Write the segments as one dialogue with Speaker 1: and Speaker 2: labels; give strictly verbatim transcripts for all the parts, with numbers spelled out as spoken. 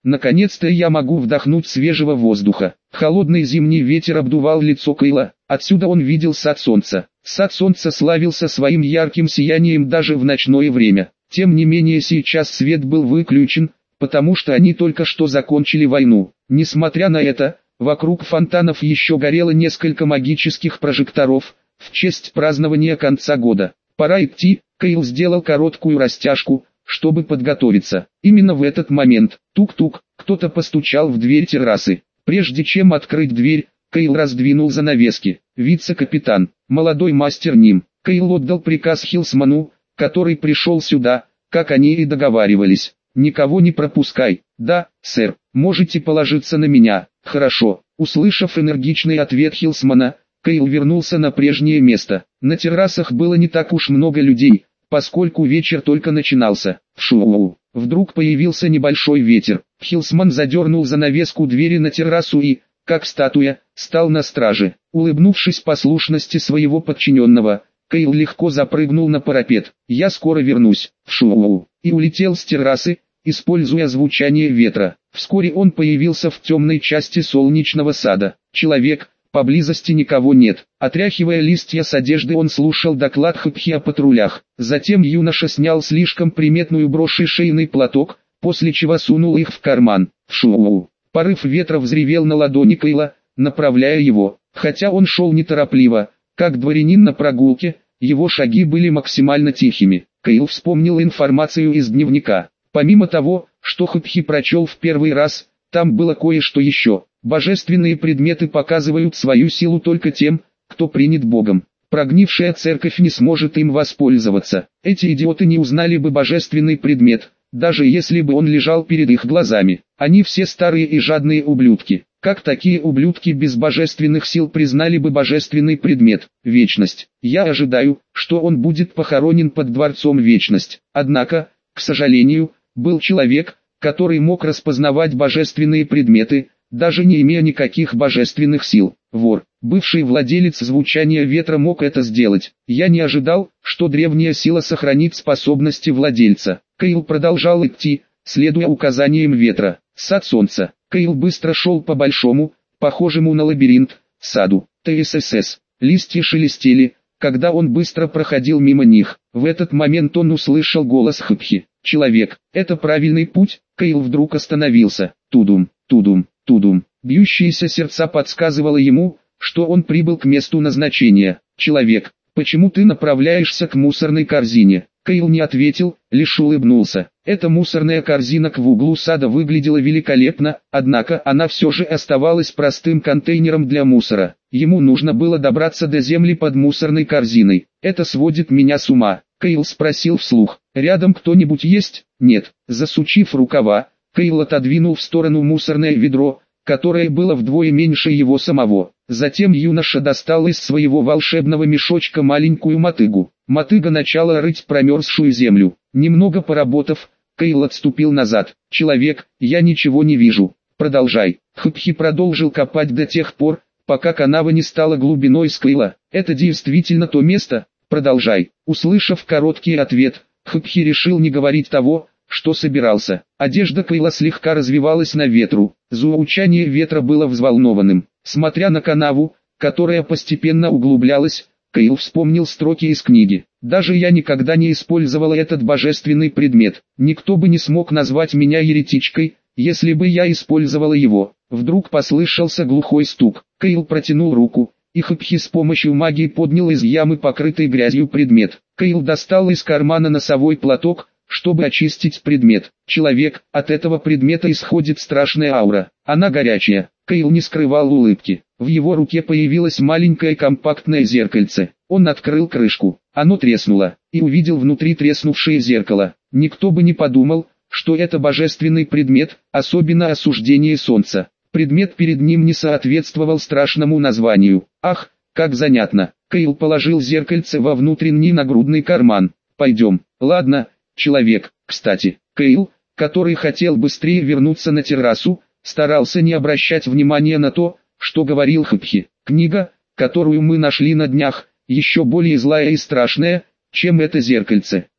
Speaker 1: Наконец-то я могу вдохнуть свежего воздуха. Холодный зимний ветер обдувал лицо Кейла, отсюда он видел сад солнца. Сад солнца славился своим ярким сиянием даже в ночное время. Тем не менее сейчас свет был выключен, потому что они только что закончили войну. Несмотря на это, вокруг фонтанов еще горело несколько магических прожекторов, в честь празднования конца года. Пора идти, Кейл сделал короткую растяжку, чтобы подготовиться. Именно в этот момент, тук-тук, кто-то постучал в дверь террасы. Прежде чем открыть дверь, Кейл раздвинул занавески. Вице-капитан, молодой мастер Ним. Кейл отдал приказ Хилсману, который пришел сюда, как они и договаривались. «Никого не пропускай». «Да, сэр, можете положиться на меня». «Хорошо». Услышав энергичный ответ Хилсмана, Кейл вернулся на прежнее место. На террасах было не так уж много людей, поскольку вечер только начинался. Шоу. Вдруг появился небольшой ветер. Хилсман задернул занавеску двери на террасу и, как статуя, стал на страже. Улыбнувшись послушности своего подчиненного, Кейл легко запрыгнул на парапет. «Я скоро вернусь». Шоу. И улетел с террасы, используя звучание ветра. Вскоре он появился в темной части солнечного сада. Человек, поблизости никого нет. Отряхивая листья с одежды, он слушал доклад Хопхи о патрулях. Затем юноша снял слишком приметную брошь и шейный платок, после чего сунул их в карман. Шоу. Порыв ветра взревел на ладони Кейла, направляя его. Хотя он шел неторопливо, как дворянин на прогулке, его шаги были максимально тихими. Кейл вспомнил информацию из дневника. Помимо того, что Хопхи прочел в первый раз, там было кое-что еще. Божественные предметы показывают свою силу только тем, кто принят Богом. Прогнившая церковь не сможет им воспользоваться. Эти идиоты не узнали бы божественный предмет, даже если бы он лежал перед их глазами. Они все старые и жадные ублюдки. Как такие ублюдки без божественных сил признали бы божественный предмет? Вечность. Я ожидаю, что он будет похоронен под дворцом Вечность. Однако, к сожалению, был человек, который мог распознавать божественные предметы, даже не имея никаких божественных сил. Вор, бывший владелец звучания ветра, мог это сделать. Я не ожидал, что древняя сила сохранит способности владельца. Кейл продолжал идти, следуя указаниям ветра. Сад солнца. Кейл быстро шел по большому, похожему на лабиринт, саду. ТСС. Листья шелестели, когда он быстро проходил мимо них. В этот момент он услышал голос Хопхи. «Человек, это правильный путь?» Кейл вдруг остановился. Тудум, тудум, тудум. Бьющееся сердце подсказывало ему, что он прибыл к месту назначения. «Человек, почему ты направляешься к мусорной корзине?» Кейл не ответил, лишь улыбнулся. Эта мусорная корзина в углу сада выглядела великолепно, однако она все же оставалась простым контейнером для мусора. Ему нужно было добраться до земли под мусорной корзиной. «Это сводит меня с ума», Кейл спросил вслух. «Рядом кто-нибудь есть?» «Нет». Засучив рукава, Кейл отодвинул в сторону мусорное ведро, которое было вдвое меньше его самого. Затем юноша достал из своего волшебного мешочка маленькую мотыгу. Мотыга начала рыть промерзшую землю. Немного поработав, Кейл отступил назад. «Человек, я ничего не вижу. Продолжай». Хопхи продолжил копать до тех пор, пока канава не стала глубиной с Кейла. «Это действительно то место?» «Продолжай». Услышав короткий ответ, Хопхи решил не говорить того, что собирался. Одежда Кейла слегка развивалась на ветру. Звучание ветра было взволнованным. Смотря на канаву, которая постепенно углублялась, Кейл вспомнил строки из книги. «Даже я никогда не использовала этот божественный предмет. Никто бы не смог назвать меня еретичкой, если бы я использовала его». Вдруг послышался глухой стук. Кейл протянул руку, и Хопхи с помощью магии поднял из ямы покрытый грязью предмет. Кейл достал из кармана носовой платок, чтобы очистить предмет. «Человек, от этого предмета исходит страшная аура. Она горячая». Кейл не скрывал улыбки. В его руке появилось маленькое компактное зеркальце. Он открыл крышку. Оно треснуло, и увидел внутри треснувшее зеркало. Никто бы не подумал, что это божественный предмет, особенно осуждение солнца. Предмет перед ним не соответствовал страшному названию. «Ах, как занятно!» Кейл положил зеркальце во внутренний нагрудный карман. «Пойдем». «Ладно, человек». Кстати, Кейл, который хотел быстрее вернуться на террасу, старался не обращать внимания на то, что говорил Хопхи. «Книга, которую мы нашли на днях, еще более злая и страшная, чем это зеркальце.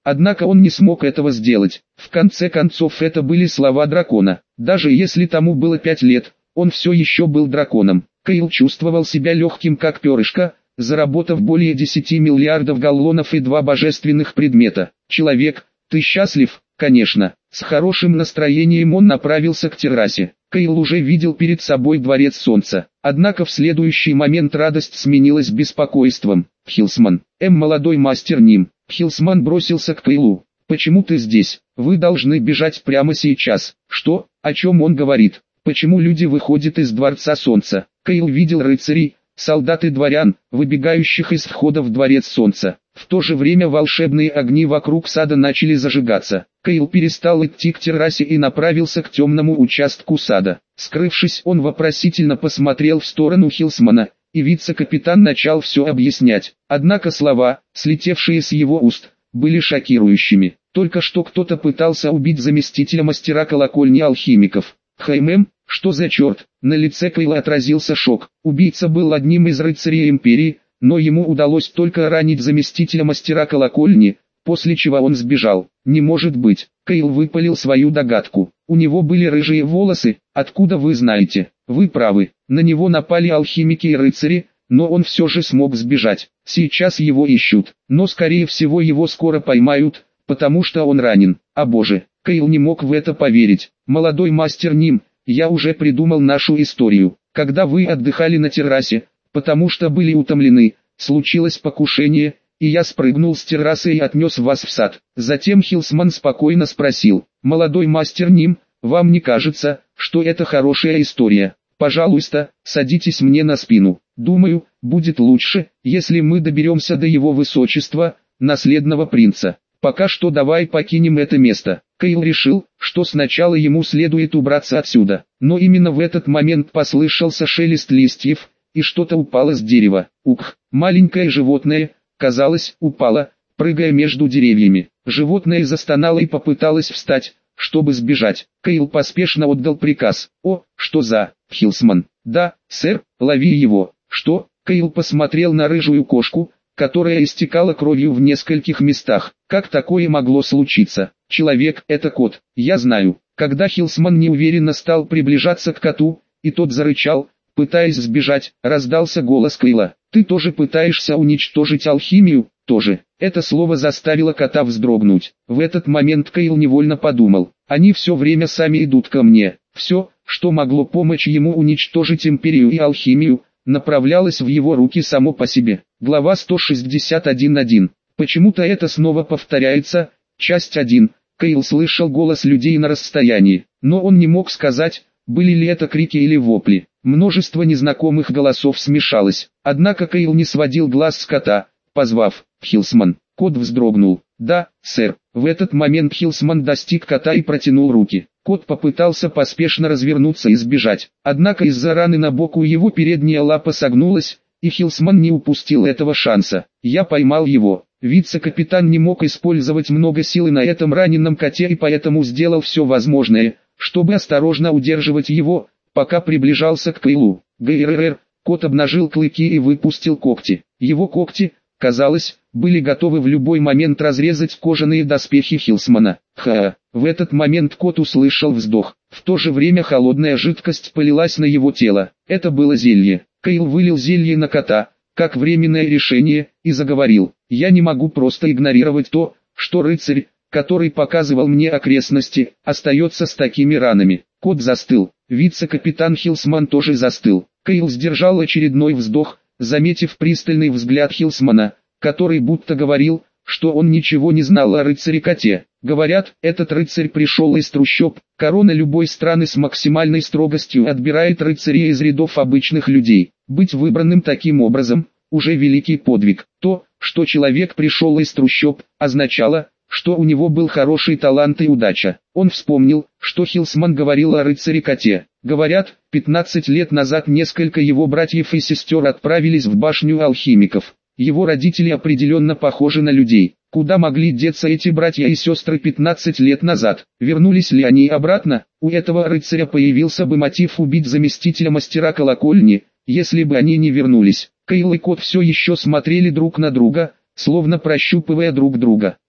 Speaker 1: Однако он не смог этого сделать. В конце концов это были слова дракона. Даже если тому было пять лет, он все еще был драконом. Кейл чувствовал себя легким как перышко, заработав более десяти миллиардов галлонов и два божественных предмета. «Человек, ты счастлив?» «Конечно». С хорошим настроением он направился к террасе. Кейл уже видел перед собой дворец солнца. Однако в следующий момент радость сменилась беспокойством. «Хилсман, М. молодой мастер Ним». Хилсман бросился к Кейлу. «Почему ты здесь? Вы должны бежать прямо сейчас». «Что? О чем он говорит? Почему люди выходят из дворца солнца?» Кейл видел рыцарей, солдат и дворян, выбегающих из входа в дворец солнца. В то же время волшебные огни вокруг сада начали зажигаться. Кейл перестал идти к террасе и направился к темному участку сада. Скрывшись, он вопросительно посмотрел в сторону Хилсмана, и вице-капитан начал все объяснять. Однако слова, слетевшие с его уст, были шокирующими. Только что кто-то пытался убить заместителя мастера колокольни алхимиков. «Хаймем, что за черт?» На лице Кейла отразился шок. Убийца был одним из рыцарей империи, но ему удалось только ранить заместителя мастера колокольни, после чего он сбежал. «Не может быть!» Кейл выпалил свою догадку. «У него были рыжие волосы, откуда вы знаете?» «Вы правы, на него напали алхимики и рыцари, но он все же смог сбежать. Сейчас его ищут, но скорее всего его скоро поймают, потому что он ранен». «О боже!» Кейл не мог в это поверить. «Молодой мастер Ним, я уже придумал нашу историю. Когда вы отдыхали на террасе, потому что были утомлены, случилось покушение, и я спрыгнул с террасы и отнес вас в сад». Затем Хилсман спокойно спросил: «Молодой мастер Ним, вам не кажется, что это хорошая история? Пожалуйста, садитесь мне на спину. Думаю, будет лучше, если мы доберемся до его высочества, наследного принца. Пока что давай покинем это место». Кейл решил, что сначала ему следует убраться отсюда. Но именно в этот момент послышался шелест листьев, и что-то упало с дерева. Ух, маленькое животное, казалось, упало, прыгая между деревьями. Животное застонало и попыталось встать, чтобы сбежать. Кейл поспешно отдал приказ. «О, что за...» «Хилсман». «Да, сэр, лови его». «Что?» Кейл посмотрел на рыжую кошку, которая истекала кровью в нескольких местах. Как такое могло случиться? «Человек, это кот, я знаю». Когда Хилсман неуверенно стал приближаться к коту, и тот зарычал, пытаясь сбежать, раздался голос Кейла. «Ты тоже пытаешься уничтожить алхимию?» «Тоже». Это слово заставило кота вздрогнуть. В этот момент Кейл невольно подумал: они все время сами идут ко мне. Все, что могло помочь ему уничтожить империю и алхимию, направлялось в его руки само по себе. Глава сто шестьдесят один точка один. Почему-то это снова повторяется. Часть один. Кейл слышал голос людей на расстоянии, но он не мог сказать, были ли это крики или вопли. Множество незнакомых голосов смешалось. Однако Кейл не сводил глаз с кота, позвав: «Хилсман». Кот вздрогнул. «Да, сэр». В этот момент Хилсман достиг кота и протянул руки. Кот попытался поспешно развернуться и сбежать. Однако из-за раны на боку его передняя лапа согнулась, и Хилсман не упустил этого шанса. «Я поймал его». Вице-капитан не мог использовать много силы на этом раненом коте и поэтому сделал все возможное, чтобы осторожно удерживать его, пока приближался к Кейлу. ГРР. Кот обнажил клыки и выпустил когти. Его когти, казалось, были готовы в любой момент разрезать кожаные доспехи Хилсмана. Ха! В этот момент кот услышал вздох. В то же время холодная жидкость полилась на его тело. Это было зелье. Кейл вылил зелье на кота, как временное решение, и заговорил: «Я не могу просто игнорировать то, что рыцарь, который показывал мне окрестности, остается с такими ранами». Кот застыл. Вице-капитан Хилсман тоже застыл. Кейл сдержал очередной вздох, заметив пристальный взгляд Хилсмана, который будто говорил, что он ничего не знал о рыцаре-коте. Говорят, этот рыцарь пришел из трущоб. Корона любой страны с максимальной строгостью отбирает рыцарей из рядов обычных людей. Быть выбранным таким образом – уже великий подвиг. То, что человек пришел из трущоб, означало, что у него был хороший талант и удача. Он вспомнил, что Хилсман говорил о рыцаре-коте. Говорят, пятнадцать лет назад несколько его братьев и сестер отправились в башню алхимиков. Его родители определенно похожи на людей. Куда могли деться эти братья и сестры пятнадцать лет назад? Вернулись ли они обратно? У этого рыцаря появился бы мотив убить заместителя мастера колокольни, если бы они не вернулись. Кейл и кот все еще смотрели друг на друга, словно прощупывая друг друга.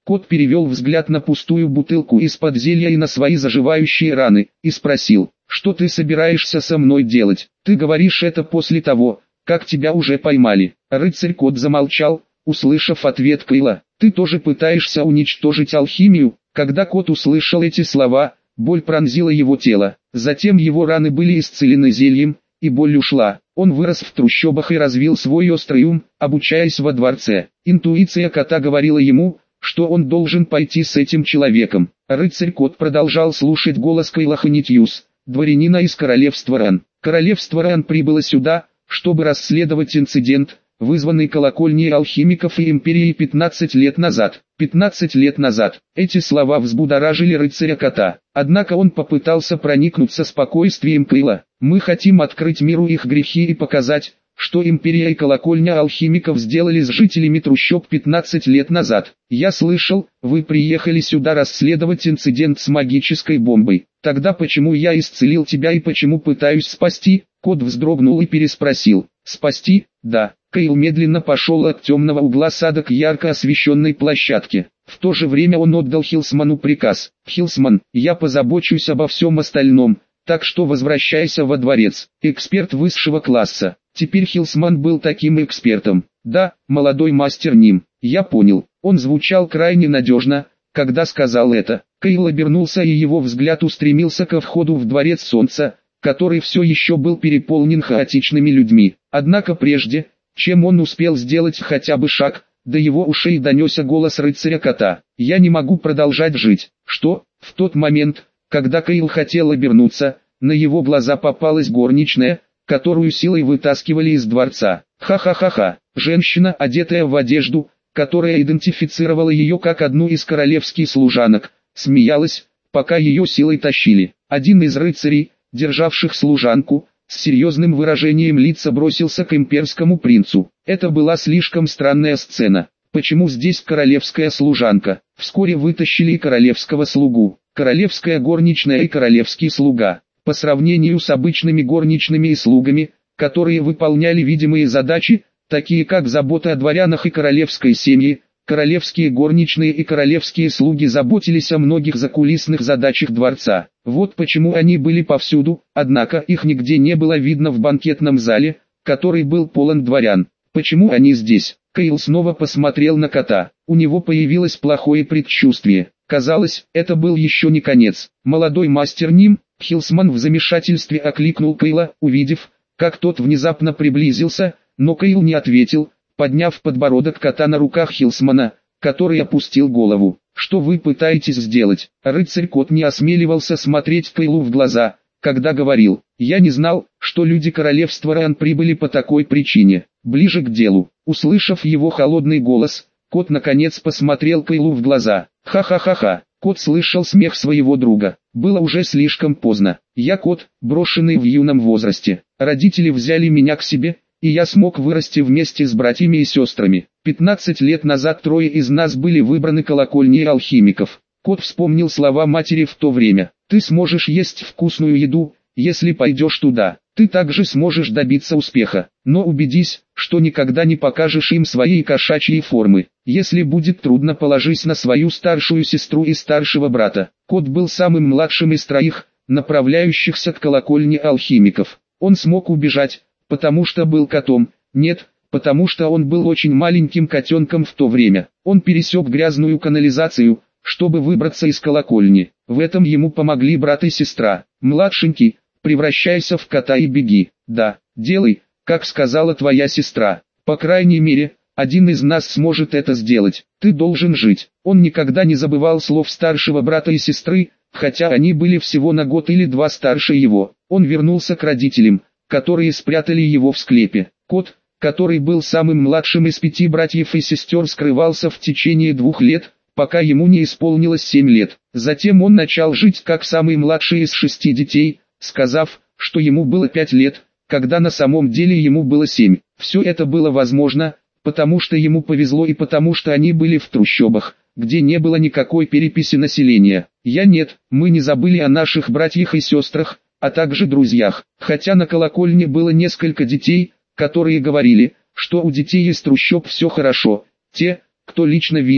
Speaker 1: Кот перевел взгляд на пустую бутылку из-под зелья и на свои заживающие раны, и спросил: «Что ты собираешься со мной делать? Ты говоришь это после того, как тебя уже поймали». Рыцарь-кот замолчал, услышав ответ Кайла. «Ты тоже пытаешься уничтожить алхимию?» Когда кот услышал эти слова, боль пронзила его тело. Затем его раны были исцелены зельем, и боль ушла. Он вырос в трущобах и развил свой острый ум, обучаясь во дворце. Интуиция кота говорила ему, что он должен пойти с этим человеком. Рыцарь-кот продолжал слушать голос Кайла Ханитьюс, дворянина из королевства Ран. Королевство Ран прибыло сюда, чтобы расследовать инцидент, вызванный колокольней алхимиков и империей пятнадцать лет назад. пятнадцать лет назад. Эти слова взбудоражили рыцаря-кота. Однако он попытался проникнуться спокойствием Кайла. «Мы хотим открыть миру их грехи и показать, что империя и колокольня алхимиков сделали с жителями трущоб пятнадцать лет назад. Я слышал, вы приехали сюда расследовать инцидент с магической бомбой. Тогда почему я исцелил тебя и почему пытаюсь спасти?» Кот вздрогнул и переспросил. «Спасти? Да». Кайл медленно пошел от темного угла сада к ярко освещенной площадке. В то же время он отдал Хилсману приказ. «Хилсман, я позабочусь обо всем остальном, так что возвращайся во дворец». Эксперт высшего класса. Теперь Хилсман был таким экспертом. «Да, молодой мастер Ним, я понял». Он звучал крайне надежно, когда сказал это. Кайл обернулся, и его взгляд устремился ко входу в дворец солнца, который все еще был переполнен хаотичными людьми. Однако прежде, чем он успел сделать хотя бы шаг, до его ушей донесся голос рыцаря-кота. «Я не могу продолжать жить». Что? В тот момент, когда Кайл хотел обернуться, на его глаза попалась горничная, которую силой вытаскивали из дворца. Ха-ха-ха-ха. Женщина, одетая в одежду, которая идентифицировала ее как одну из королевских служанок, смеялась, пока ее силой тащили. Один из рыцарей, державших служанку, с серьезным выражением лица бросился к имперскому принцу. Это была слишком странная сцена. Почему здесь королевская служанка? Вскоре вытащили и королевского слугу. Королевская горничная и королевский слуга. По сравнению с обычными горничными и слугами, которые выполняли видимые задачи, такие как забота о дворянах и королевской семье, королевские горничные и королевские слуги заботились о многих закулисных задачах дворца. Вот почему они были повсюду, однако их нигде не было видно в банкетном зале, который был полон дворян. Почему они здесь? Кайл снова посмотрел на кота. У него появилось плохое предчувствие. Казалось, это был еще не конец. Молодой мастер Ним, Хилсман в замешательстве окликнул Кайла, увидев, как тот внезапно приблизился, но Кайл не ответил, подняв подбородок кота на руках Хилсмана, который опустил голову. «Что вы пытаетесь сделать?» Рыцарь-кот не осмеливался смотреть Кайлу в глаза, когда говорил: «Я не знал, что люди королевства Ран прибыли по такой причине». Ближе к делу. Услышав его холодный голос, кот наконец посмотрел Кайлу в глаза. «Ха-ха-ха-ха». Кот слышал смех своего друга. Было уже слишком поздно. «Я кот, брошенный в юном возрасте. Родители взяли меня к себе, и я смог вырасти вместе с братьями и сестрами. Пятнадцать лет назад трое из нас были выбраны колокольней алхимиков». Кот вспомнил слова матери в то время. «Ты сможешь есть вкусную еду, если пойдешь туда. Ты также сможешь добиться успеха, но убедись, что никогда не покажешь им свои кошачьи формы. Если будет трудно, положись на свою старшую сестру и старшего брата». Кот был самым младшим из троих, направляющихся к колокольне алхимиков. Он смог убежать, потому что был котом, нет, потому что он был очень маленьким котенком в то время. Он пересек грязную канализацию, чтобы выбраться из колокольни. В этом ему помогли брат и сестра. «Младшенький, превращайся в кота и беги. Да, делай, как сказала твоя сестра. По крайней мере, один из нас сможет это сделать. Ты должен жить». Он никогда не забывал слов старшего брата и сестры, хотя они были всего на год или два старше его. Он вернулся к родителям, которые спрятали его в склепе. Кот, который был самым младшим из пяти братьев и сестер, скрывался в течение двух лет, пока ему не исполнилось семь лет. Затем он начал жить как самый младший из шести детей, сказав, что ему было пять лет, когда на самом деле ему было семь. Все это было возможно, потому что ему повезло и потому что они были в трущобах, где не было никакой переписи населения. Я нет, мы не забыли о наших братьях и сестрах, а также друзьях. Хотя на колокольне было несколько детей, которые говорили, что у детей из трущоб все хорошо. Те, кто лично видел,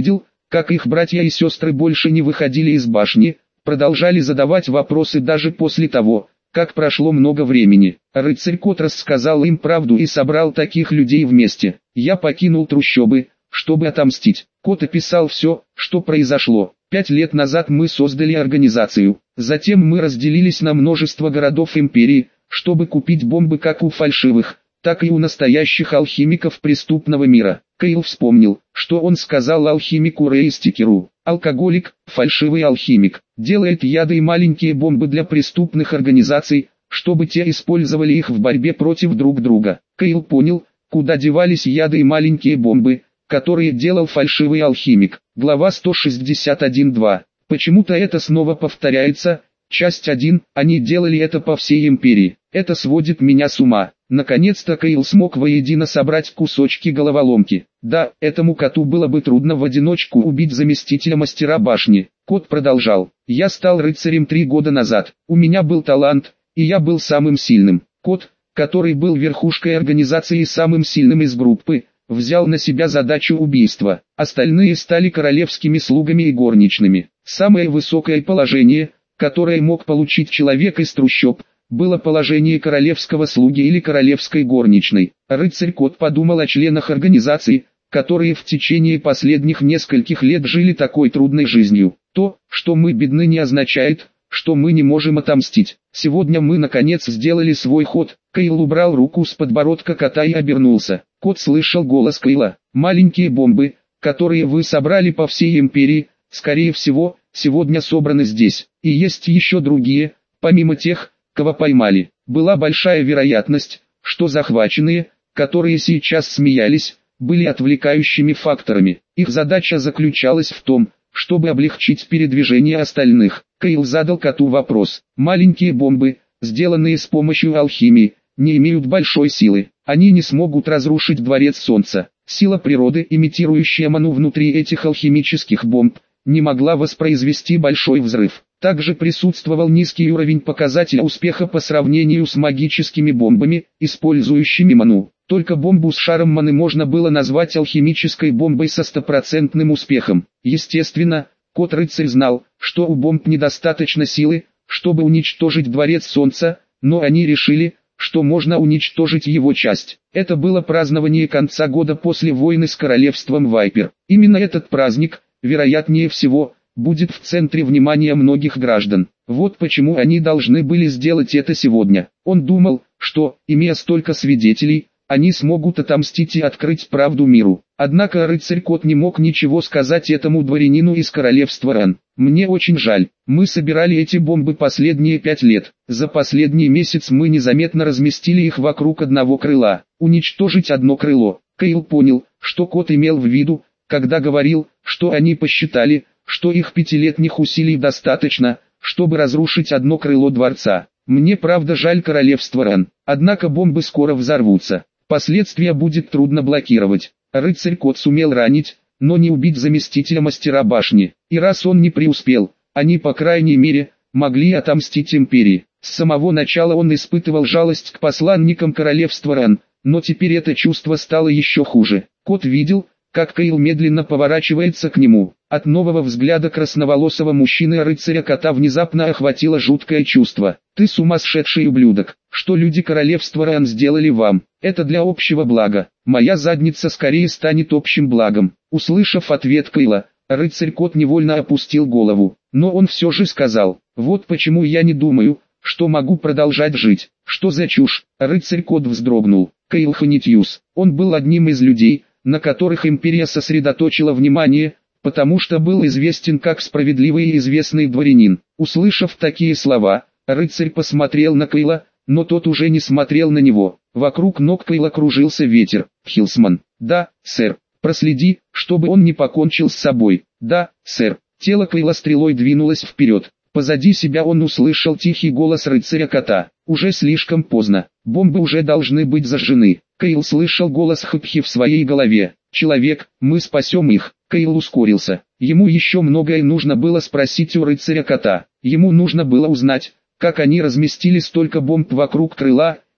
Speaker 1: как их братья и сестры больше не выходили из башни, продолжали задавать вопросы даже после того, как прошло много времени. Рыцарь Кот рассказал им правду и собрал таких людей вместе. Я покинул трущобы, чтобы отомстить. Кот описал все, что произошло. Пять лет назад мы создали организацию. Затем мы разделились на множество городов империи, чтобы купить бомбы как у фальшивых, так и у настоящих алхимиков преступного мира. Кейл вспомнил, что он сказал алхимику Рейстикеру. Алкоголик, фальшивый алхимик, делает яды и маленькие бомбы для преступных организаций, чтобы те использовали их в борьбе против друг друга. Кейл понял, куда девались яды и маленькие бомбы, которые делал фальшивый алхимик. Глава сто шестьдесят один два. Почему-то это снова повторяется. Часть один. Они делали это по всей империи. Это сводит меня с ума. Наконец-то Кейл смог воедино собрать кусочки головоломки. Да, этому коту было бы трудно в одиночку убить заместителя мастера башни. Кот продолжал. Я стал рыцарем три года назад. У меня был талант, и я был самым сильным. Кот, который был верхушкой организации и самым сильным из группы, взял на себя задачу убийства. Остальные стали королевскими слугами и горничными. Самое высокое положение, которое мог получить человек из трущоб, было положение королевского слуги или королевской горничной. Рыцарь-кот подумал о членах организации, которые в течение последних нескольких лет жили такой трудной жизнью. То, что мы бедны, не означает, что мы не можем отомстить. Сегодня мы наконец сделали свой ход. Кейл убрал руку с подбородка кота и обернулся. Кот слышал голос Кейла. Маленькие бомбы, которые вы собрали по всей империи, скорее всего, сегодня собраны здесь. И есть еще другие, помимо тех, кого поймали. Была большая вероятность, что захваченные, которые сейчас смеялись, были отвлекающими факторами. Их задача заключалась в том, чтобы облегчить передвижение остальных. Кейл задал коту вопрос. Маленькие бомбы, сделанные с помощью алхимии, не имеют большой силы. Они не смогут разрушить дворец солнца. Сила природы, имитирующая ману внутри этих алхимических бомб, не могла воспроизвести большой взрыв. Также присутствовал низкий уровень показателя успеха по сравнению с магическими бомбами, использующими ману. Только бомбу с шаром маны можно было назвать алхимической бомбой со стопроцентным успехом. Естественно, кот-рыцарь знал, что у бомб недостаточно силы, чтобы уничтожить дворец солнца, но они решили, что можно уничтожить его часть. Это было празднование конца года после войны с королевством Вайпер. Именно этот праздник, вероятнее всего, будет в центре внимания многих граждан. Вот почему они должны были сделать это сегодня. Он думал, что, имея столько свидетелей, они смогут отомстить и открыть правду миру. Однако рыцарь-кот не мог ничего сказать этому дворянину из королевства Рен. Мне очень жаль, мы собирали эти бомбы последние пять лет. За последний месяц мы незаметно разместили их вокруг одного крыла. Уничтожить одно крыло. Кейл понял, что кот имел в виду, когда говорил, что они посчитали, что их пятилетних усилий достаточно, чтобы разрушить одно крыло дворца. Мне правда жаль королевство Рен, однако бомбы скоро взорвутся. Последствия будет трудно блокировать. Рыцарь-кот сумел ранить, но не убить заместителя мастера башни. И раз он не преуспел, они по крайней мере, могли отомстить империи. С самого начала он испытывал жалость к посланникам королевства Рен, но теперь это чувство стало еще хуже. Кот видел, как Кейл медленно поворачивается к нему. От нового взгляда красноволосого мужчины-рыцаря-кота внезапно охватило жуткое чувство. «Ты сумасшедший ублюдок! Что люди королевства Рен сделали вам? Это для общего блага. Моя задница скорее станет общим благом». Услышав ответ Кейла, рыцарь-кот невольно опустил голову. Но он все же сказал: «Вот почему я не думаю, что могу продолжать жить». «Что за чушь?» Рыцарь-кот вздрогнул. Кейл Ханитьюс. Он был одним из людей, на которых империя сосредоточила внимание, потому что был известен как справедливый и известный дворянин. Услышав такие слова, рыцарь посмотрел на Кейла, но тот уже не смотрел на него. Вокруг ног Кейла кружился ветер. «Хилсман». «Да, сэр». «Проследи, чтобы он не покончил с собой». «Да, сэр». Тело Кейла стрелой двинулось вперед. Позади себя он услышал тихий голос рыцаря-кота. Уже слишком поздно. Бомбы уже должны быть зажжены. Кейл слышал голос Хпхи в своей голове. «Человек, мы спасем их». Кейл ускорился. Ему еще многое нужно было спросить у рыцаря-кота. Ему нужно было узнать, как они разместили столько бомб вокруг крыла,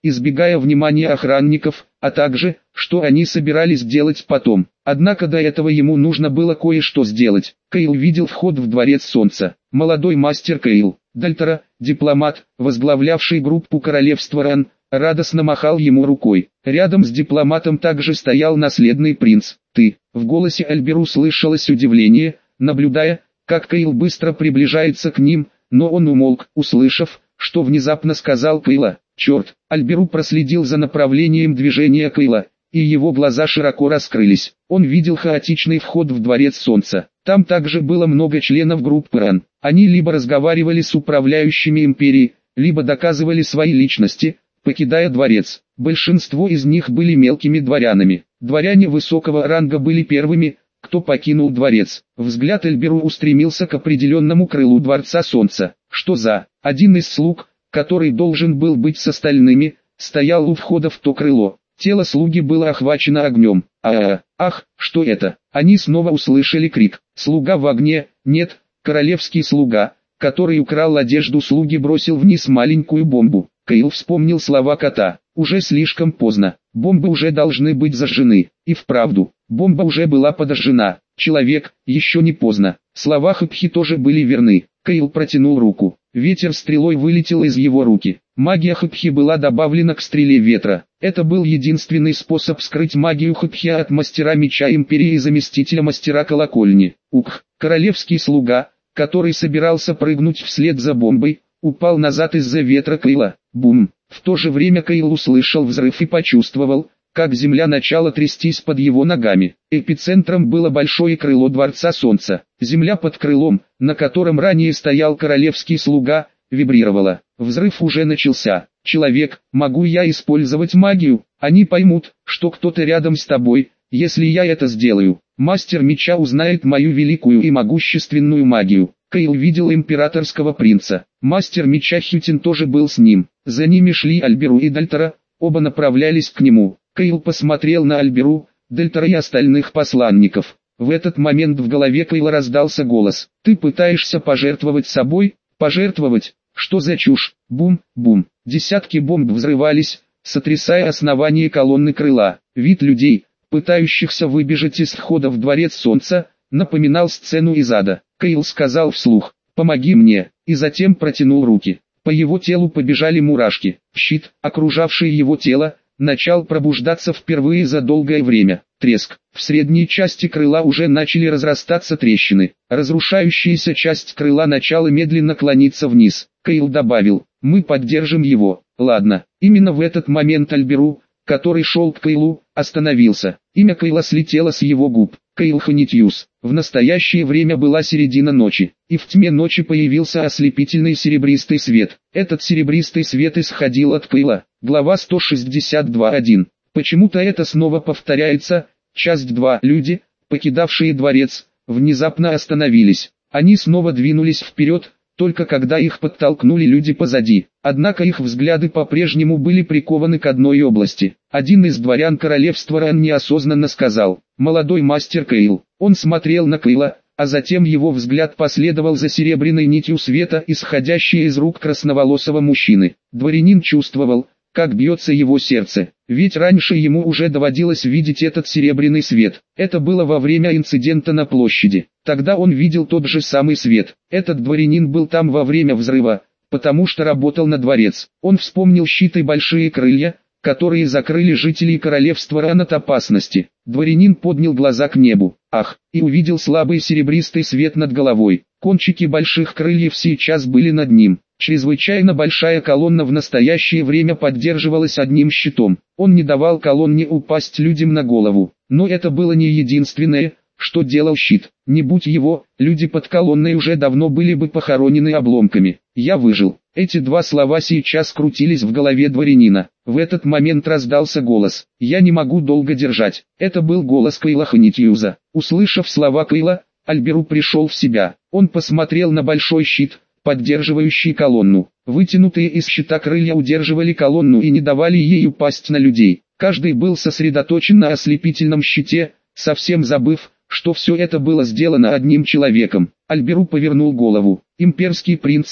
Speaker 1: избегая внимания охранников, а также, что они собирались делать потом. Однако до этого ему нужно было кое-что сделать. Кейл видел вход в Дворец Солнца. Молодой мастер Кейл Дальтера, дипломат, возглавлявший группу королевства Ран, радостно махал ему рукой. Рядом с дипломатом также стоял наследный принц. «Ты». В голосе Альберу слышалось удивление, наблюдая, как Кейл быстро приближается к ним, но он умолк, услышав, что внезапно сказал Кейла. «Черт!» Альберу проследил за направлением движения Кейла, и его глаза широко раскрылись. Он видел хаотичный вход в Дворец Солнца. Там также было много членов группы Ран. Они либо разговаривали с управляющими империей, либо доказывали свои личности, покидая дворец. Большинство из них были мелкими дворянами. Дворяне высокого ранга были первыми, кто покинул дворец. Взгляд Альберу устремился к определенному крылу Дворца Солнца. Что за? Один из слуг, который должен был быть с остальными, стоял у входа в то крыло. Тело слуги было охвачено огнем. А-а-а, ах, что это? Они снова услышали крик. Слуга в огне, нет, королевский слуга, который украл одежду слуги, бросил вниз маленькую бомбу. Кейл вспомнил слова кота. Уже слишком поздно. Бомбы уже должны быть зажжены. И вправду, бомба уже была подожжена. Человек, еще не поздно. Слова Хэпхи тоже были верны. Кейл протянул руку. Ветер стрелой вылетел из его руки. Магия Хэпхи была добавлена к стреле ветра. Это был единственный способ скрыть магию Хэпхи от мастера меча империи и заместителя мастера колокольни. Ух, королевский слуга, который собирался прыгнуть вслед за бомбой, упал назад из-за ветра Кейла. Бум! В то же время Кейл услышал взрыв и почувствовал, как земля начала трястись под его ногами. Эпицентром было большое крыло Дворца Солнца. Земля под крылом, на котором ранее стоял королевский слуга, вибрировала. Взрыв уже начался. «Человек, могу я использовать магию? Они поймут, что кто-то рядом с тобой, если я это сделаю. Мастер меча узнает мою великую и могущественную магию». Кейл видел императорского принца. Мастер меча Хютин тоже был с ним. За ними шли Альберу и Дальтера, оба направлялись к нему. Кейл посмотрел на Альберу, Дальтера и остальных посланников. В этот момент в голове Кейла раздался голос. «Ты пытаешься пожертвовать собой? Пожертвовать? Что за чушь?» Бум, бум. Десятки бомб взрывались, сотрясая основание колонны крыла. Вид людей, пытающихся выбежать из входа в Дворец Солнца, напоминал сцену из ада. Кейл сказал вслух: «Помоги мне», и затем протянул руки. По его телу побежали мурашки. Щит, окружавший его тело, начал пробуждаться впервые за долгое время. Треск. В средней части крыла уже начали разрастаться трещины. Разрушающаяся часть крыла начала медленно клониться вниз. Кейл добавил: «Мы поддержим его». Ладно. Именно в этот момент Альберу, который шел к Кейлу, остановился. Имя Кейла слетело с его губ. Кейл Ханитьюс. В настоящее время была середина ночи, и в тьме ночи появился ослепительный серебристый свет. Этот серебристый свет исходил от Кейла. Глава сто шестьдесят два точка один. Почему-то это снова повторяется. Часть два. Люди, покидавшие дворец, внезапно остановились. Они снова двинулись вперед, только когда их подтолкнули люди позади. Однако их взгляды по-прежнему были прикованы к одной области. Один из дворян королевства Ран неосознанно сказал: «Молодой мастер Кейл». Он смотрел на Кейла, а затем его взгляд последовал за серебряной нитью света, исходящей из рук красноволосого мужчины. Дворянин чувствовал, как бьется его сердце, ведь раньше ему уже доводилось видеть этот серебряный свет. Это было во время инцидента на площади. Тогда он видел тот же самый свет. Этот дворянин был там во время взрыва, потому что работал на дворец. Он вспомнил щит и большие крылья, которые закрыли жителей королевства Ран от опасности. Дворянин поднял глаза к небу. Ах, и увидел слабый серебристый свет над головой. Кончики больших крыльев сейчас были над ним. Чрезвычайно большая колонна в настоящее время поддерживалась одним щитом. Он не давал колонне упасть людям на голову. Но это было не единственное, что делал щит. Не будь его, люди под колонной уже давно были бы похоронены обломками. «Я выжил». Эти два слова сейчас крутились в голове дворянина. В этот момент раздался голос: «Я не могу долго держать». Это был голос Кейла Ханитьюза. Услышав слова Кейла, Альберу пришел в себя. Он посмотрел на большой щит, поддерживающий колонну. Вытянутые из щита крылья удерживали колонну и не давали ей упасть на людей. Каждый был сосредоточен на ослепительном щите, совсем забыв, что все это было сделано одним человеком. Альберу повернул голову. Имперский принц один.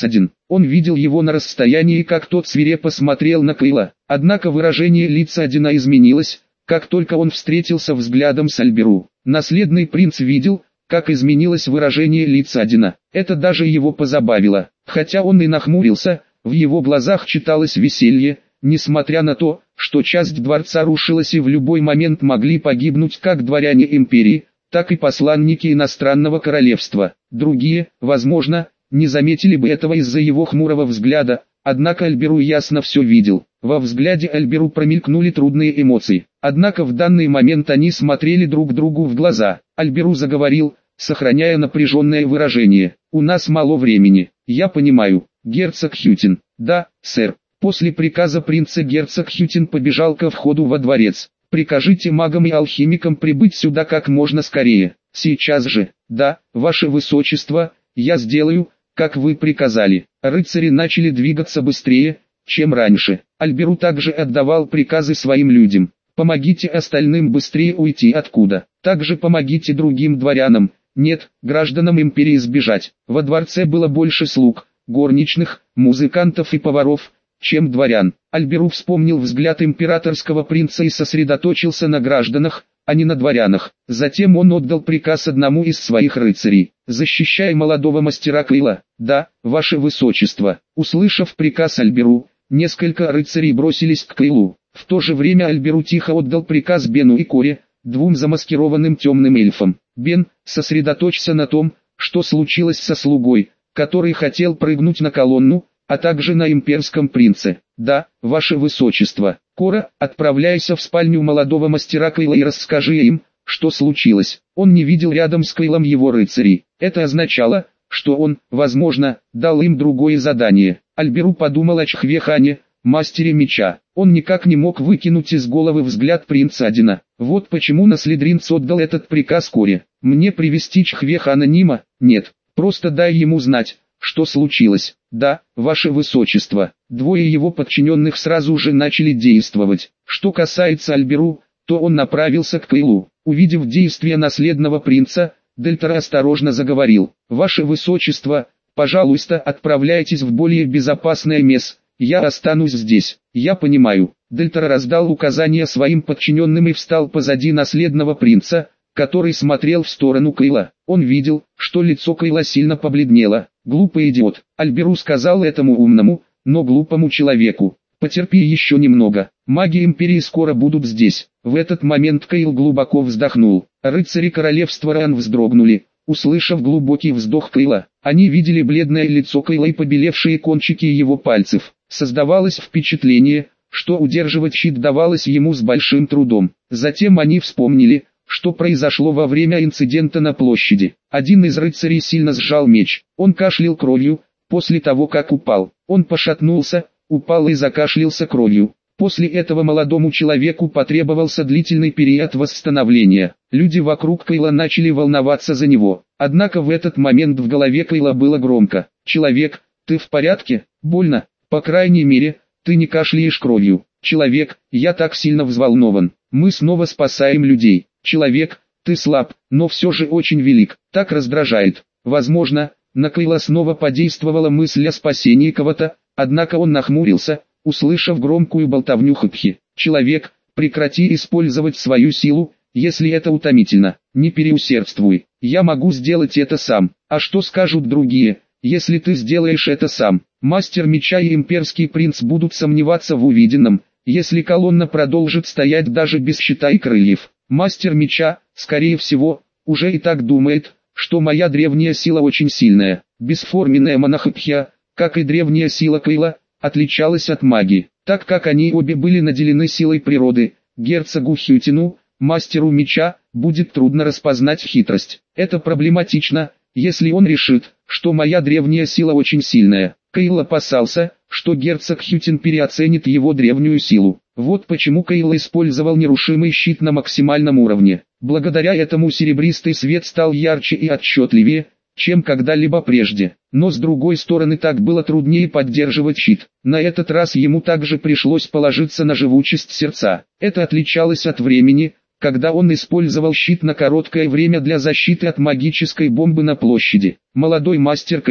Speaker 1: Он видел его на расстоянии, как тот свирепо смотрел на Кейла. Однако выражение лица Одина изменилось, как только он встретился взглядом с Альберу. Наследный принц видел, как изменилось выражение лица Одина. Это даже его позабавило. Хотя он и нахмурился, в его глазах читалось веселье, несмотря на то, что часть дворца рушилась и в любой момент могли погибнуть как дворяне империи, так и посланники иностранного королевства. Другие, возможно, не заметили бы этого из-за его хмурого взгляда, однако Альберу ясно все видел. Во взгляде Альберу промелькнули трудные эмоции, однако в данный момент они смотрели друг другу в глаза. Альберу заговорил, сохраняя напряженное выражение. «У нас мало времени, я понимаю, герцог Хьютин». «Да, сэр». После приказа принца герцог Хьютин побежал ко входу во дворец. «Прикажите магам и алхимикам прибыть сюда как можно скорее. Сейчас же». «Да, ваше высочество, я сделаю, как вы приказали». Рыцари начали двигаться быстрее, чем раньше. Альберу также отдавал приказы своим людям. «Помогите остальным быстрее уйти откуда. Также помогите другим дворянам, нет, гражданам империи сбежать». Во дворце было больше слуг, горничных, музыкантов и поваров, чем дворян. Альберу вспомнил взгляд императорского принца и сосредоточился на гражданах, а не на дворянах. Затем он отдал приказ одному из своих рыцарей: «Защищай молодого мастера Кейла». «Да, ваше высочество». Услышав приказ Альберу, несколько рыцарей бросились к Кейлу. В то же время Альберу тихо отдал приказ Бену и Коре, двум замаскированным темным эльфам. «Бен, сосредоточься на том, что случилось со слугой, который хотел прыгнуть на колонну, а также на имперском принце». «Да, ваше высочество». «Кора, отправляйся в спальню молодого мастера Кейла и расскажи им, что случилось». Он не видел рядом с Кейлом его рыцарей. Это означало, что он, возможно, дал им другое задание. Альберу подумал о Чхве-хане, мастере меча. Он никак не мог выкинуть из головы взгляд принца Одина. Вот почему наследринц отдал этот приказ Коре. «Мне привести Чхве-хана Нима?» «Нет, просто дай ему знать, что случилось». «Да, ваше высочество». Двое его подчиненных сразу же начали действовать. Что касается Альберу, то он направился к Кейлу. Увидев действия наследного принца, Дельтара осторожно заговорил: «Ваше высочество, пожалуйста, отправляйтесь в более безопасное место. Я останусь здесь». «Я понимаю». Дельтара раздал указания своим подчиненным и встал позади наследного принца, который смотрел в сторону Кейла. Он видел, что лицо Кейла сильно побледнело. «Глупый идиот», Альберу сказал этому умному, но глупому человеку: «Потерпи еще немного, маги империи скоро будут здесь». В этот момент Кейл глубоко вздохнул. Рыцари королевства Ран вздрогнули, услышав глубокий вздох Кейла. Они видели бледное лицо Кейла и побелевшие кончики его пальцев. Создавалось впечатление, что удерживать щит давалось ему с большим трудом. Затем они вспомнили, что произошло во время инцидента на площади. Один из рыцарей сильно сжал меч. Он кашлял кровью, после того как упал. Он пошатнулся, упал и закашлялся кровью. После этого молодому человеку потребовался длительный период восстановления. Люди вокруг Кейла начали волноваться за него. Однако в этот момент в голове Кейла было громко: «Человек, ты в порядке? Больно? По крайней мере, ты не кашляешь кровью». «Человек, я так сильно взволнован. Мы снова спасаем людей». «Человек, ты слаб, но все же очень велик. Так раздражает». Возможно, на Кейла снова подействовала мысль о спасении кого-то, однако он нахмурился, услышав громкую болтовню Хатхи. «Человек, прекрати использовать свою силу, если это утомительно. Не переусердствуй. Я могу сделать это сам. А что скажут другие, если ты сделаешь это сам?» Мастер меча и имперский принц будут сомневаться в увиденном, если колонна продолжит стоять даже без щита и крыльев. Мастер меча, скорее всего, уже и так думает, что моя древняя сила очень сильная. Бесформенная монахатхья, как и древняя сила Кейла, отличалась от магии, так как они обе были наделены силой природы. Герцогу Хьютину, мастеру меча, будет трудно распознать хитрость. Это проблематично, если он решит, что моя древняя сила очень сильная. Кейл опасался, что герцог Хьютин переоценит его древнюю силу. Вот почему Кейл использовал нерушимый щит на максимальном уровне. Благодаря этому серебристый свет стал ярче и отчетливее, чем когда-либо прежде. Но с другой стороны, так было труднее поддерживать щит. На этот раз ему также пришлось положиться на живучесть сердца. Это отличалось от времени, когда он использовал щит на короткое время для защиты от магической бомбы на площади. «Молодой мастер Кейл,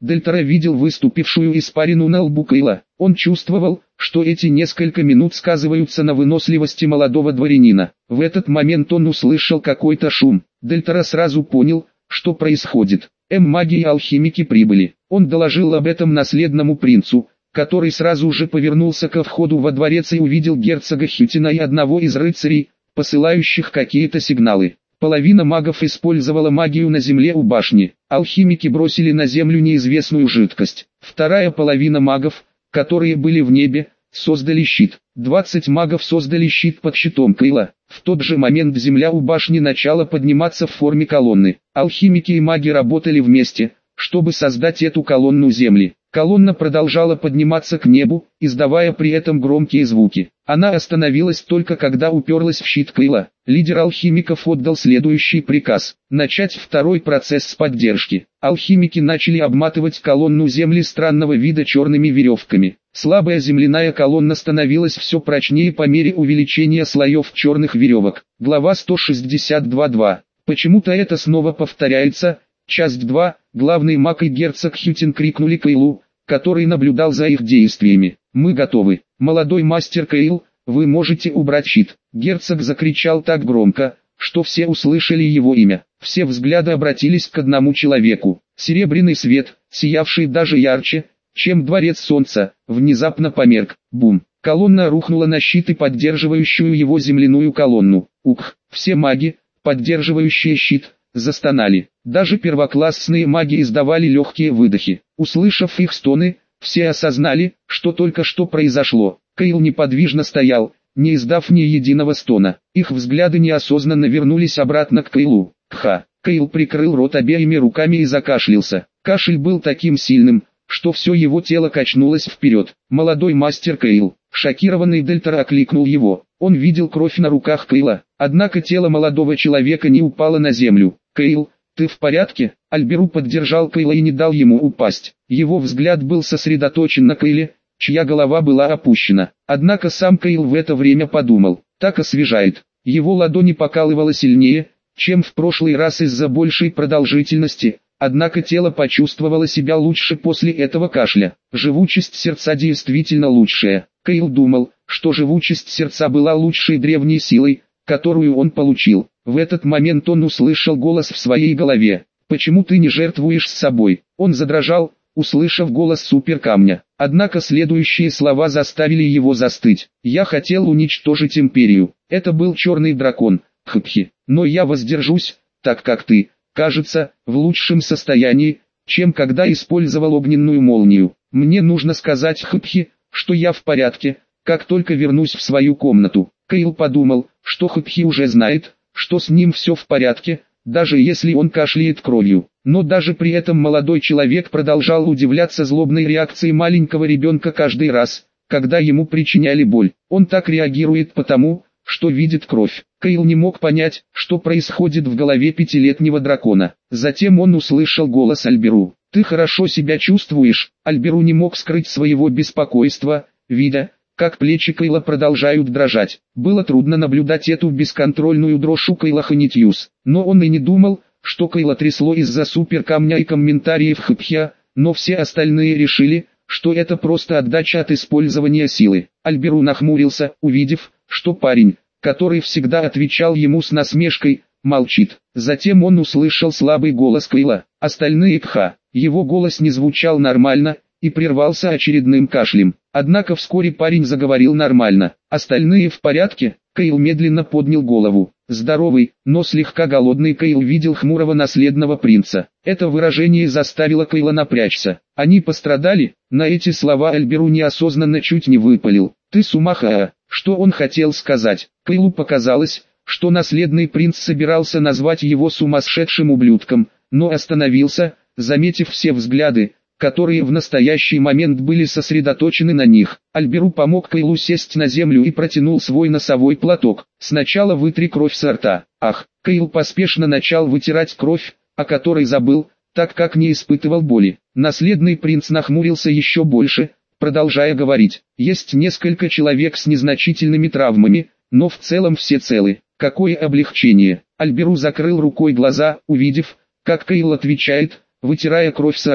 Speaker 1: Дель видел выступившую испарину на лбу Кейла. Он чувствовал, что эти несколько минут сказываются на выносливости молодого дворянина. В этот момент он услышал какой-то шум. Дель сразу понял, что происходит. М-маги и алхимики прибыли. Он доложил об этом наследному принцу, который сразу же повернулся ко входу во дворец и увидел герцога Хютина и одного из рыцарей, посылающих какие-то сигналы. Половина магов использовала магию на земле у башни. Алхимики бросили на землю неизвестную жидкость. Вторая половина магов, которые были в небе, создали щит. двадцать магов создали щит под щитом Кейла. В тот же момент земля у башни начала подниматься в форме колонны. Алхимики и маги работали вместе, чтобы создать эту колонну земли. Колонна продолжала подниматься к небу, издавая при этом громкие звуки. Она остановилась только когда уперлась в щит Кейла. Лидер алхимиков отдал следующий приказ – начать второй процесс поддержки. Алхимики начали обматывать колонну земли странного вида черными веревками. Слабая земляная колонна становилась все прочнее по мере увеличения слоев черных веревок. Глава сто шестьдесят два точка два. Почему-то это снова повторяется. Часть два. Главный маг и герцог Хютин крикнули Кейлу, который наблюдал за их действиями. «Мы готовы. Молодой мастер Кейл, вы можете убрать щит». Герцог закричал так громко, что все услышали его имя. Все взгляды обратились к одному человеку. Серебряный свет, сиявший даже ярче, чем дворец солнца, внезапно померк. Бум! Колонна рухнула на щит и поддерживающую его земляную колонну. Ух! Все маги, поддерживающие щит, застонали. Даже первоклассные маги издавали легкие выдохи. Услышав их стоны, все осознали, что только что произошло. Кейл неподвижно стоял, не издав ни единого стона. Их взгляды неосознанно вернулись обратно к Кейлу. Кха! Кейл прикрыл рот обеими руками и закашлялся. Кашель был таким сильным, что все его тело качнулось вперед. «Молодой мастер Кейл!» Шокированный Дельтер окликнул его. Он видел кровь на руках Кейла, однако тело молодого человека не упало на землю. «Кейл, ты в порядке?» Альберу поддержал Кейла и не дал ему упасть. Его взгляд был сосредоточен на Кейле, чья голова была опущена. Однако сам Кейл в это время подумал: так освежает. Его ладони покалывало сильнее, чем в прошлый раз из-за большей продолжительности. Однако тело почувствовало себя лучше после этого кашля. Живучесть сердца действительно лучшая. Кейл думал, что живучесть сердца была лучшей древней силой, которую он получил. В этот момент он услышал голос в своей голове. «Почему ты не жертвуешь собой?» Он задрожал, услышав голос суперкамня. Однако следующие слова заставили его застыть. «Я хотел уничтожить империю. Это был черный дракон, Хпхи. Но я воздержусь, так как ты, кажется, в лучшем состоянии, чем когда использовал огненную молнию. Мне нужно сказать Хпхи, что я в порядке, как только вернусь в свою комнату». Кейл подумал, что Хпхи уже знает, что с ним все в порядке, даже если он кашляет кровью. Но даже при этом молодой человек продолжал удивляться злобной реакции маленького ребенка каждый раз, когда ему причиняли боль. Он так реагирует потому, что видит кровь. Кейл не мог понять, что происходит в голове пятилетнего дракона. Затем он услышал голос Альберу. «Ты хорошо себя чувствуешь?» Альберу не мог скрыть своего беспокойства, видя, как плечи Кейла продолжают дрожать. Было трудно наблюдать эту бесконтрольную дрожь у Кейла Ханитьюс. Но он и не думал, что Кейла трясло из-за суперкамня и комментариев Хпхя, но все остальные решили, что это просто отдача от использования силы. Альберу нахмурился, увидев, что парень, который всегда отвечал ему с насмешкой, молчит. Затем он услышал слабый голос Кейла. Остальные Кха. Его голос не звучал нормально и прервался очередным кашлем. Однако вскоре парень заговорил нормально. «Остальные в порядке?» Кейл медленно поднял голову. Здоровый, но слегка голодный Кейл видел хмурого наследного принца. Это выражение заставило Кейла напрячься. «Они пострадали?» На эти слова Альберу неосознанно чуть не выпалил. «Ты сумаха!» Что он хотел сказать? Кейлу показалось, что наследный принц собирался назвать его сумасшедшим ублюдком, но остановился, заметив все взгляды, которые в настоящий момент были сосредоточены на них. Альберу помог Кейлу сесть на землю и протянул свой носовой платок. «Сначала вытри кровь со рта». Ах, Кейл поспешно начал вытирать кровь, о которой забыл, так как не испытывал боли. Наследный принц нахмурился еще больше, продолжая говорить. «Есть несколько человек с незначительными травмами, но в целом все целы. Какое облегчение!» Альберу закрыл рукой глаза, увидев, как Кейл отвечает, вытирая кровь со рта.